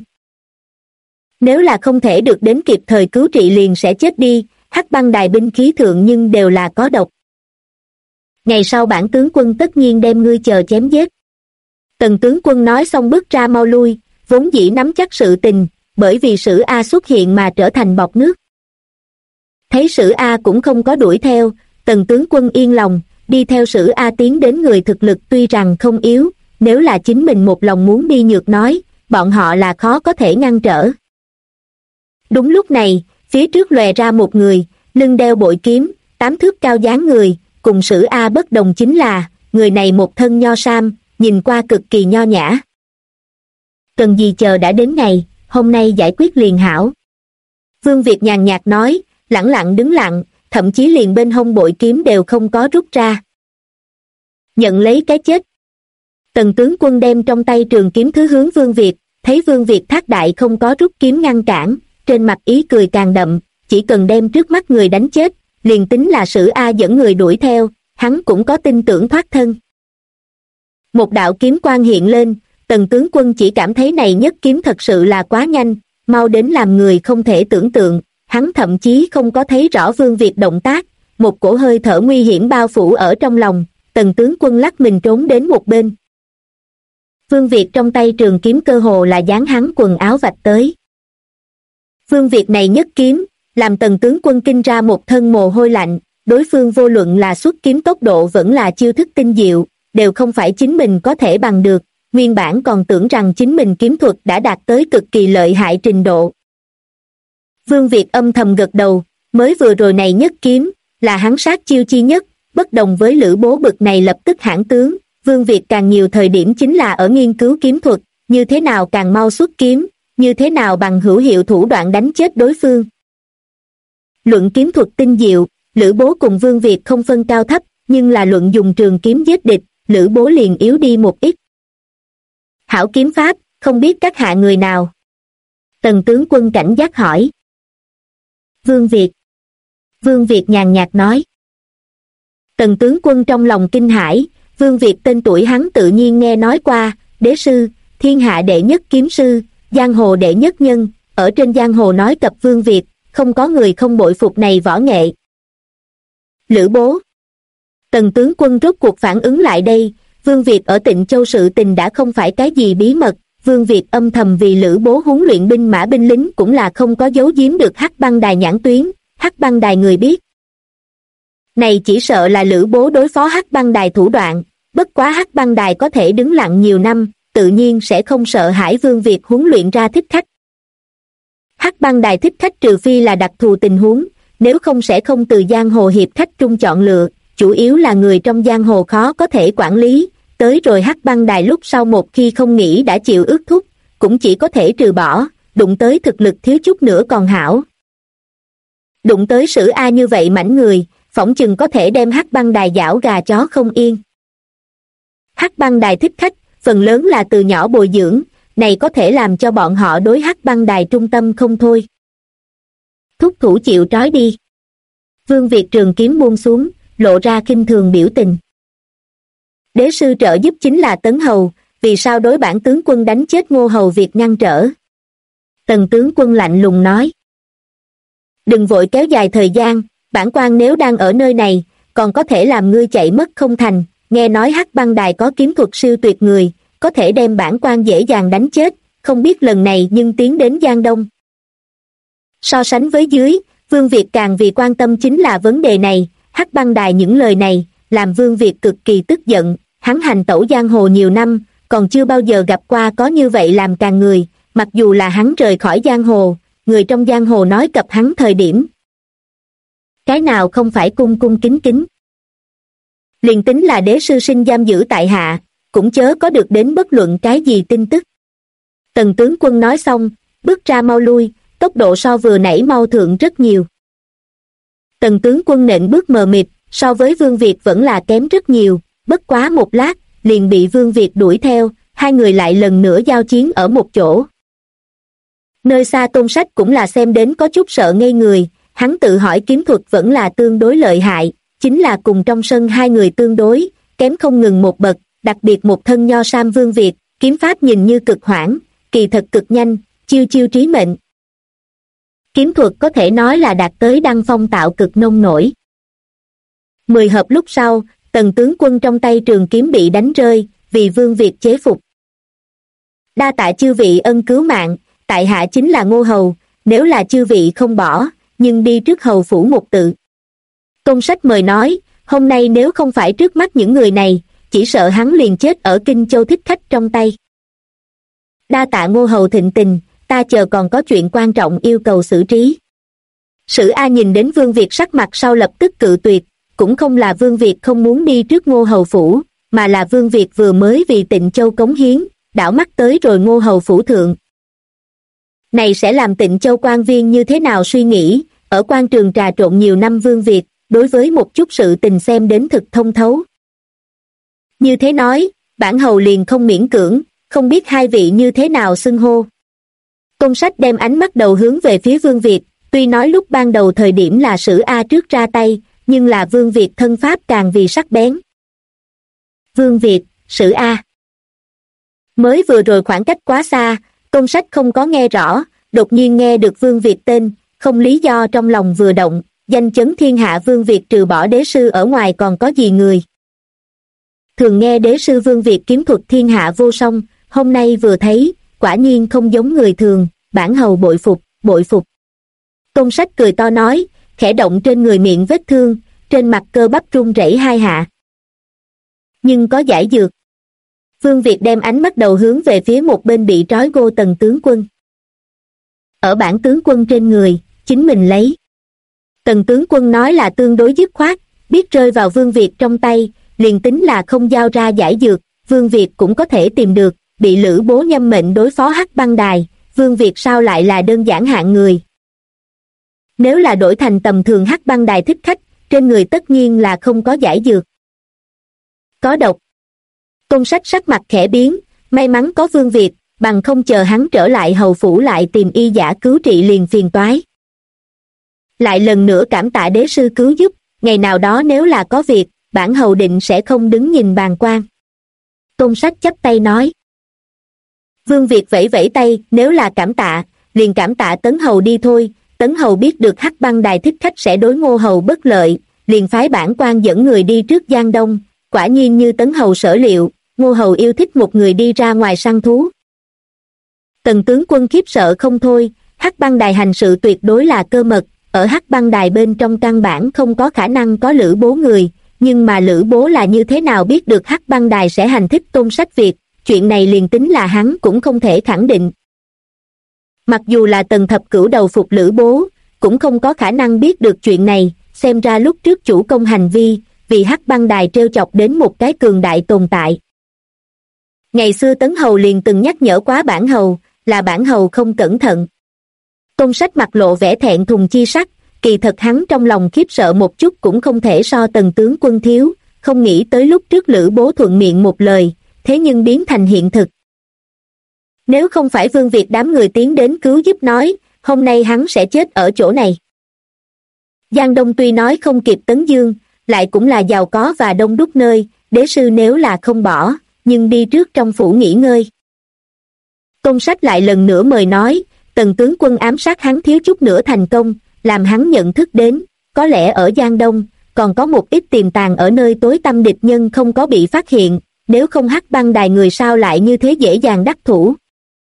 Nếu là không thể được đến kịp thời cứu trị liền sẽ chết đi, hắc băng đài binh khí thượng nhưng đều là có độc. Ngày sau bản tướng quân tất nhiên đem ngươi chờ chém giết. Tần tướng quân nói xong bước ra mau lui, vốn dĩ nắm chắc sự tình, bởi vì Sử A xuất hiện mà trở thành bọt nước. Thấy Sử A cũng không có đuổi theo, Tần tướng quân yên lòng, đi theo Sử A tiến đến người thực lực tuy rằng không yếu, nếu là chính mình một lòng muốn đi nhược nói, bọn họ là khó có thể ngăn trở. Đúng lúc này, phía trước lòe ra một người, lưng đeo bội kiếm, 8 thước cao dáng người, cùng Sử A bất đồng chính là, người này một thân nho sam, nhìn qua cực kỳ nho nhã. Cần gì chờ đã đến ngày, hôm nay giải quyết liền hảo. Vương Việt nhàn nhạt nói, lẳng lặng đứng lặng, thậm chí liền bên hông bội kiếm đều không có rút ra. Nhận lấy cái chết. Tần tướng quân đem trong tay trường kiếm thứ hướng Vương Việt, thấy Vương Việt thác đại không có rút kiếm ngăn cản, trên mặt ý cười càng đậm, chỉ cần đem trước mắt người đánh chết, liền tính là Sử A dẫn người đuổi theo, hắn cũng có tin tưởng thoát thân. Một đạo kiếm quang hiện lên, Tần tướng quân chỉ cảm thấy này nhất kiếm thật sự là quá nhanh, mau đến làm người không thể tưởng tượng, hắn thậm chí không có thấy rõ Vương Việt động tác, một cổ hơi thở nguy hiểm bao phủ ở trong lòng, Tần tướng quân lắc mình trốn đến một bên. Vương Việt trong tay trường kiếm cơ hồ là dán hắn quần áo vạch tới. Vương Việt này nhất kiếm, làm Tần tướng quân kinh ra một thân mồ hôi lạnh, đối phương vô luận là xuất kiếm tốc độ vẫn là chiêu thức tinh diệu, đều không phải chính mình có thể bằng được, nguyên bản còn tưởng rằng chính mình kiếm thuật đã đạt tới cực kỳ lợi hại trình độ. Vương Việt âm thầm gật đầu, mới vừa rồi này nhất kiếm, là hắn sát chiêu chi nhất, bất đồng với Lữ Bố bực này lập tức hãn tướng, Vương Việt càng nhiều thời điểm chính là ở nghiên cứu kiếm thuật, như thế nào càng mau xuất kiếm, như thế nào bằng hữu hiệu thủ đoạn đánh chết đối phương. Luận kiếm thuật tinh diệu, Lữ Bố cùng Vương Việt không phân cao thấp, nhưng là luận dùng trường kiếm giết địch, Lữ Bố liền yếu đi một ít. Hảo kiếm pháp, không biết các hạ người nào? Tần tướng quân cảnh giác hỏi. Vương Việt. Vương Việt nhàn nhạt nói. Tần tướng quân trong lòng kinh hãi, Vương Việt tên tuổi hắn tự nhiên nghe nói qua, đế sư, thiên hạ đệ nhất kiếm sư, giang hồ đệ nhất nhân, ở trên giang hồ nói cập Vương Việt, không có người không bội phục này võ nghệ. Lữ Bố. Tần tướng quân rốt cuộc phản ứng lại đây, Vương Việt ở Tịnh Châu sự tình đã không phải cái gì bí mật, Vương Việt âm thầm vì Lữ Bố huấn luyện binh mã binh lính cũng là không có giấu giếm được Hắc Băng Đài nhãn tuyến, Hắc Băng Đài người biết. Này chỉ sợ là Lữ Bố đối phó Hắc Băng Đài thủ đoạn, bất quá Hắc Băng Đài có thể đứng lặng nhiều năm, tự nhiên sẽ không sợ hãi Vương Việt huấn luyện ra thích khách. Hắc Băng Đài thích khách trừ phi là đặc thù tình huống, nếu không sẽ không từ giang hồ hiệp khách trung chọn lựa, chủ yếu là người trong giang hồ khó có thể quản lý, tới rồi Hắc Băng Đài lúc sau một khi không nghĩ đã chịu ước thúc, cũng chỉ có thể trừ bỏ, đụng tới thực lực thiếu chút nữa còn hảo. Đụng tới Sử A như vậy mảnh người, phỏng chừng có thể đem Hắc Băng Đài giảo gà chó không yên. Hắc Băng Đài thích khách, phần lớn là từ nhỏ bồi dưỡng, này có thể làm cho bọn họ đối Hắc Băng Đài trung tâm không thôi. Thúc thủ chịu trói đi. Vương Việt trường kiếm buông xuống, lộ ra khinh thường biểu tình. Đế sư trợ giúp chính là Tấn Hầu, vì sao đối bản tướng quân đánh chết Ngô Hầu Việt ngăn trở? Tần tướng quân lạnh lùng nói. Đừng vội kéo dài thời gian, bản quan nếu đang ở nơi này, còn có thể làm ngươi chạy mất không thành, nghe nói Hắc Băng Đài có kiếm thuật siêu tuyệt người, có thể đem bản quan dễ dàng đánh chết, không biết lần này nhưng tiến đến Giang Đông. So sánh với dưới, Vương Việt càng vì quan tâm chính là vấn đề này, Hắc Băng Đài những lời này, làm Vương Việt cực kỳ tức giận, hắn hành tẩu giang hồ nhiều năm, còn chưa bao giờ gặp qua có như vậy làm càng người, mặc dù là hắn rời khỏi giang hồ, người trong giang hồ nói cập hắn thời điểm. Cái nào không phải cung cung kính kính. Liền tính là đế sư sinh giam giữ tại hạ, cũng chớ có được đến bất luận cái gì tin tức. Tần tướng quân nói xong, bước ra mau lui, tốc độ so vừa nãy mau thượng rất nhiều. Tần tướng quân nện bước mờ mịt, so với Vương Việt vẫn là kém rất nhiều, bất quá một lát, liền bị Vương Việt đuổi theo, hai người lại lần nữa giao chiến ở một chỗ. Nơi xa Tôn Sách cũng là xem đến có chút sợ ngây người, hắn tự hỏi kiếm thuật vẫn là tương đối lợi hại, chính là cùng trong sân hai người tương đối, kém không ngừng một bậc, đặc biệt một thân nho sam Vương Việt, kiếm pháp nhìn như cực hoãn, kỳ thật cực nhanh, chiêu chiêu trí mệnh. Kiếm thuật có thể nói là đạt tới đăng phong tạo cực nông nổi. 10 hợp lúc sau, Tần tướng quân trong tay trường kiếm bị đánh rơi, vì Vương Việt chế phục. Đa tạ chư vị ân cứu mạng, tại hạ chính là Ngô Hầu, nếu là chư vị không bỏ, nhưng đi trước hầu phủ một tự. Tôn Sách mời nói, hôm nay nếu không phải trước mắt những người này, chỉ sợ hắn liền chết ở Kinh Châu thích khách trong tay. Đa tạ Ngô Hầu thịnh tình, ta chờ còn có chuyện quan trọng yêu cầu xử trí. Sử A nhìn đến Vương Việt sắc mặt sau lập tức cự tuyệt, cũng không là Vương Việt không muốn đi trước Ngô Hầu phủ, mà là Vương Việt vừa mới vì Tịnh Châu cống hiến, đảo mắt tới rồi Ngô Hầu phủ thượng. Này sẽ làm Tịnh Châu quan viên như thế nào suy nghĩ, ở quan trường trà trộn nhiều năm Vương Việt, đối với một chút sự tình xem đến thực thông thấu. Như thế nói, bản hầu liền không miễn cưỡng, không biết hai vị như thế nào xưng hô. Tôn Sách đem ánh mắt đầu hướng về phía Vương Việt, tuy nói lúc ban đầu thời điểm là Sử A trước ra tay, nhưng là Vương Việt thân pháp càng vì sắc bén. Vương Việt, Sử A. Mới vừa rồi khoảng cách quá xa, Tôn Sách không có nghe rõ, đột nhiên nghe được Vương Việt tên, không lý do trong lòng vừa động, danh chấn thiên hạ Vương Việt trừ bỏ đế sư ở ngoài còn có gì người. Thường nghe đế sư Vương Việt kiếm thuật thiên hạ vô song, hôm nay vừa thấy, quả nhiên không giống người thường, bản hầu bội phục, bội phục. Tôn Sách cười to nói, khẽ động trên người miệng vết thương, trên mặt cơ bắp run rẩy hai hạ. Nhưng có giải dược. Vương Việt đem ánh mắt đầu hướng về phía một bên bị trói gô Tần tướng quân. Ở bản tướng quân trên người, chính mình lấy. Tần tướng quân nói là tương đối dứt khoát, biết rơi vào Vương Việt trong tay, liền tính là không giao ra giải dược, Vương Việt cũng có thể tìm được. Bị Lữ Bố nhâm mệnh đối phó Hắc Băng Đài, Vương Việt sao lại là đơn giản hạng người. Nếu là đổi thành tầm thường Hắc Băng Đài thích khách, trên người tất nhiên là không có giải dược. Có độc. Tôn Sách sắc mặt khẽ biến, may mắn có Vương Việt, bằng không chờ hắn trở lại hầu phủ lại tìm y giả cứu trị liền phiền toái. Lại lần nữa cảm tạ đế sư cứu giúp, ngày nào đó nếu là có việc, bản hầu định sẽ không đứng nhìn bàng quan. Tôn Sách chắp tay nói. Vương Việt vẫy vẫy tay, nếu là cảm tạ, liền cảm tạ Tấn hầu đi thôi. Tấn hầu biết được Hắc Băng Đài thích khách sẽ đối Ngô hầu bất lợi, liền phái bản quan dẫn người đi trước Giang Đông. Quả nhiên như Tấn hầu sở liệu, Ngô hầu yêu thích một người đi ra ngoài săn thú. Tần tướng quân khiếp sợ không thôi, Hắc Băng Đài hành sự tuyệt đối là cơ mật, ở Hắc Băng Đài bên trong căn bản không có khả năng có Lữ Bố người, nhưng mà Lữ Bố là như thế nào biết được Hắc Băng Đài sẽ hành thích Tôn Sách Việt, chuyện này liền tính là hắn cũng không thể khẳng định. Mặc dù là Tần Thập Cửu đầu phục Lữ Bố, cũng không có khả năng biết được chuyện này, xem ra lúc trước chủ công hành vi, vì Hắc Băng Đài trêu chọc đến một cái cường đại tồn tại. Ngày xưa Tấn hầu liền từng nhắc nhở quá bản hầu, là bản hầu không cẩn thận. Tôn Sách mặt lộ vẻ thẹn thùng chi sắc, kỳ thật hắn trong lòng khiếp sợ một chút cũng không thể so Tần tướng quân thiếu, không nghĩ tới lúc trước Lữ Bố thuận miệng một lời, thế nhưng biến thành hiện thực. Nếu không phải Vương Việt đám người tiến đến cứu giúp nói, hôm nay hắn sẽ chết ở chỗ này. Giang Đông tuy nói không kịp Tấn Dương, lại cũng là giàu có và đông đúc nơi, đế sư nếu là không bỏ, nhưng đi trước trong phủ nghỉ ngơi. Tôn Sách lại lần nữa mời nói, Tần tướng quân ám sát hắn thiếu chút nữa thành công, làm hắn nhận thức đến, có lẽ ở Giang Đông, còn có một ít tiềm tàng ở nơi tối tăm địch nhân không có bị phát hiện, nếu không Hắc Băng Đài người sao lại như thế dễ dàng đắc thủ.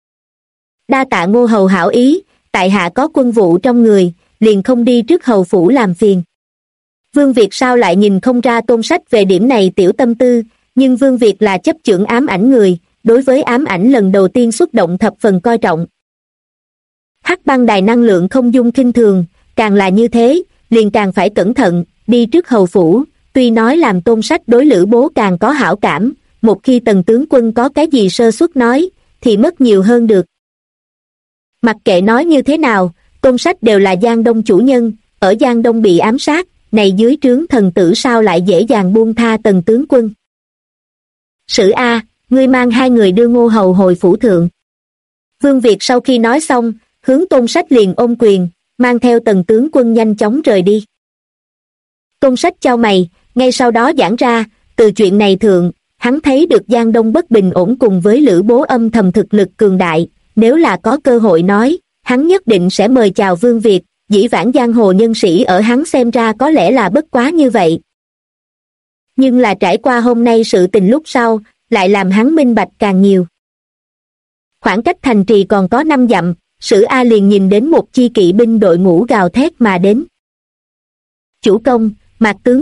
Đa tạ Ngô hầu hảo ý, tại hạ có quân vụ trong người, liền không đi trước hầu phủ làm phiền. Vương Việt sao lại nhìn không ra Tôn Sách về điểm này tiểu tâm tư, nhưng Vương Việt là chấp chưởng ám ảnh người, đối với ám ảnh lần đầu tiên xuất động thập phần coi trọng. Hắc Băng Đài năng lượng không dung khinh thường, càng là như thế, liền càng phải cẩn thận, đi trước hầu phủ, tuy nói làm Tôn Sách đối Lữ Bố càng có hảo cảm, một khi Tần tướng quân có cái gì sơ suất nói, thì mất nhiều hơn được. Mặc kệ nói như thế nào, Tôn Sách đều là Giang Đông chủ nhân, ở Giang Đông bị ám sát, này dưới trướng thần tử sao lại dễ dàng buông tha Tần tướng quân. Sử A, ngươi mang hai người đưa Ngô hầu hồi phủ thượng. Vương Việt sau khi nói xong, hướng Tôn Sách liền ôm quyền, mang theo Tần tướng quân nhanh chóng rời đi. Tôn Sách chau mày, ngay sau đó giảng ra, từ chuyện này thượng, hắn thấy được Giang Đông bất bình ổn cùng với Lữ Bố âm thầm thực lực cường đại, nếu là có cơ hội nói, hắn nhất định sẽ mời chào Vương Việt, dĩ vãng giang hồ nhân sĩ ở hắn xem ra có lẽ là bất quá như vậy. Nhưng là trải qua hôm nay sự tình lúc sau, lại làm hắn minh bạch càng nhiều. Khoảng cách thành trì còn có 5 dặm, Sử A liền nhìn đến một chi kỵ binh đội ngũ gào thét mà đến. Chủ công, Mạc tướng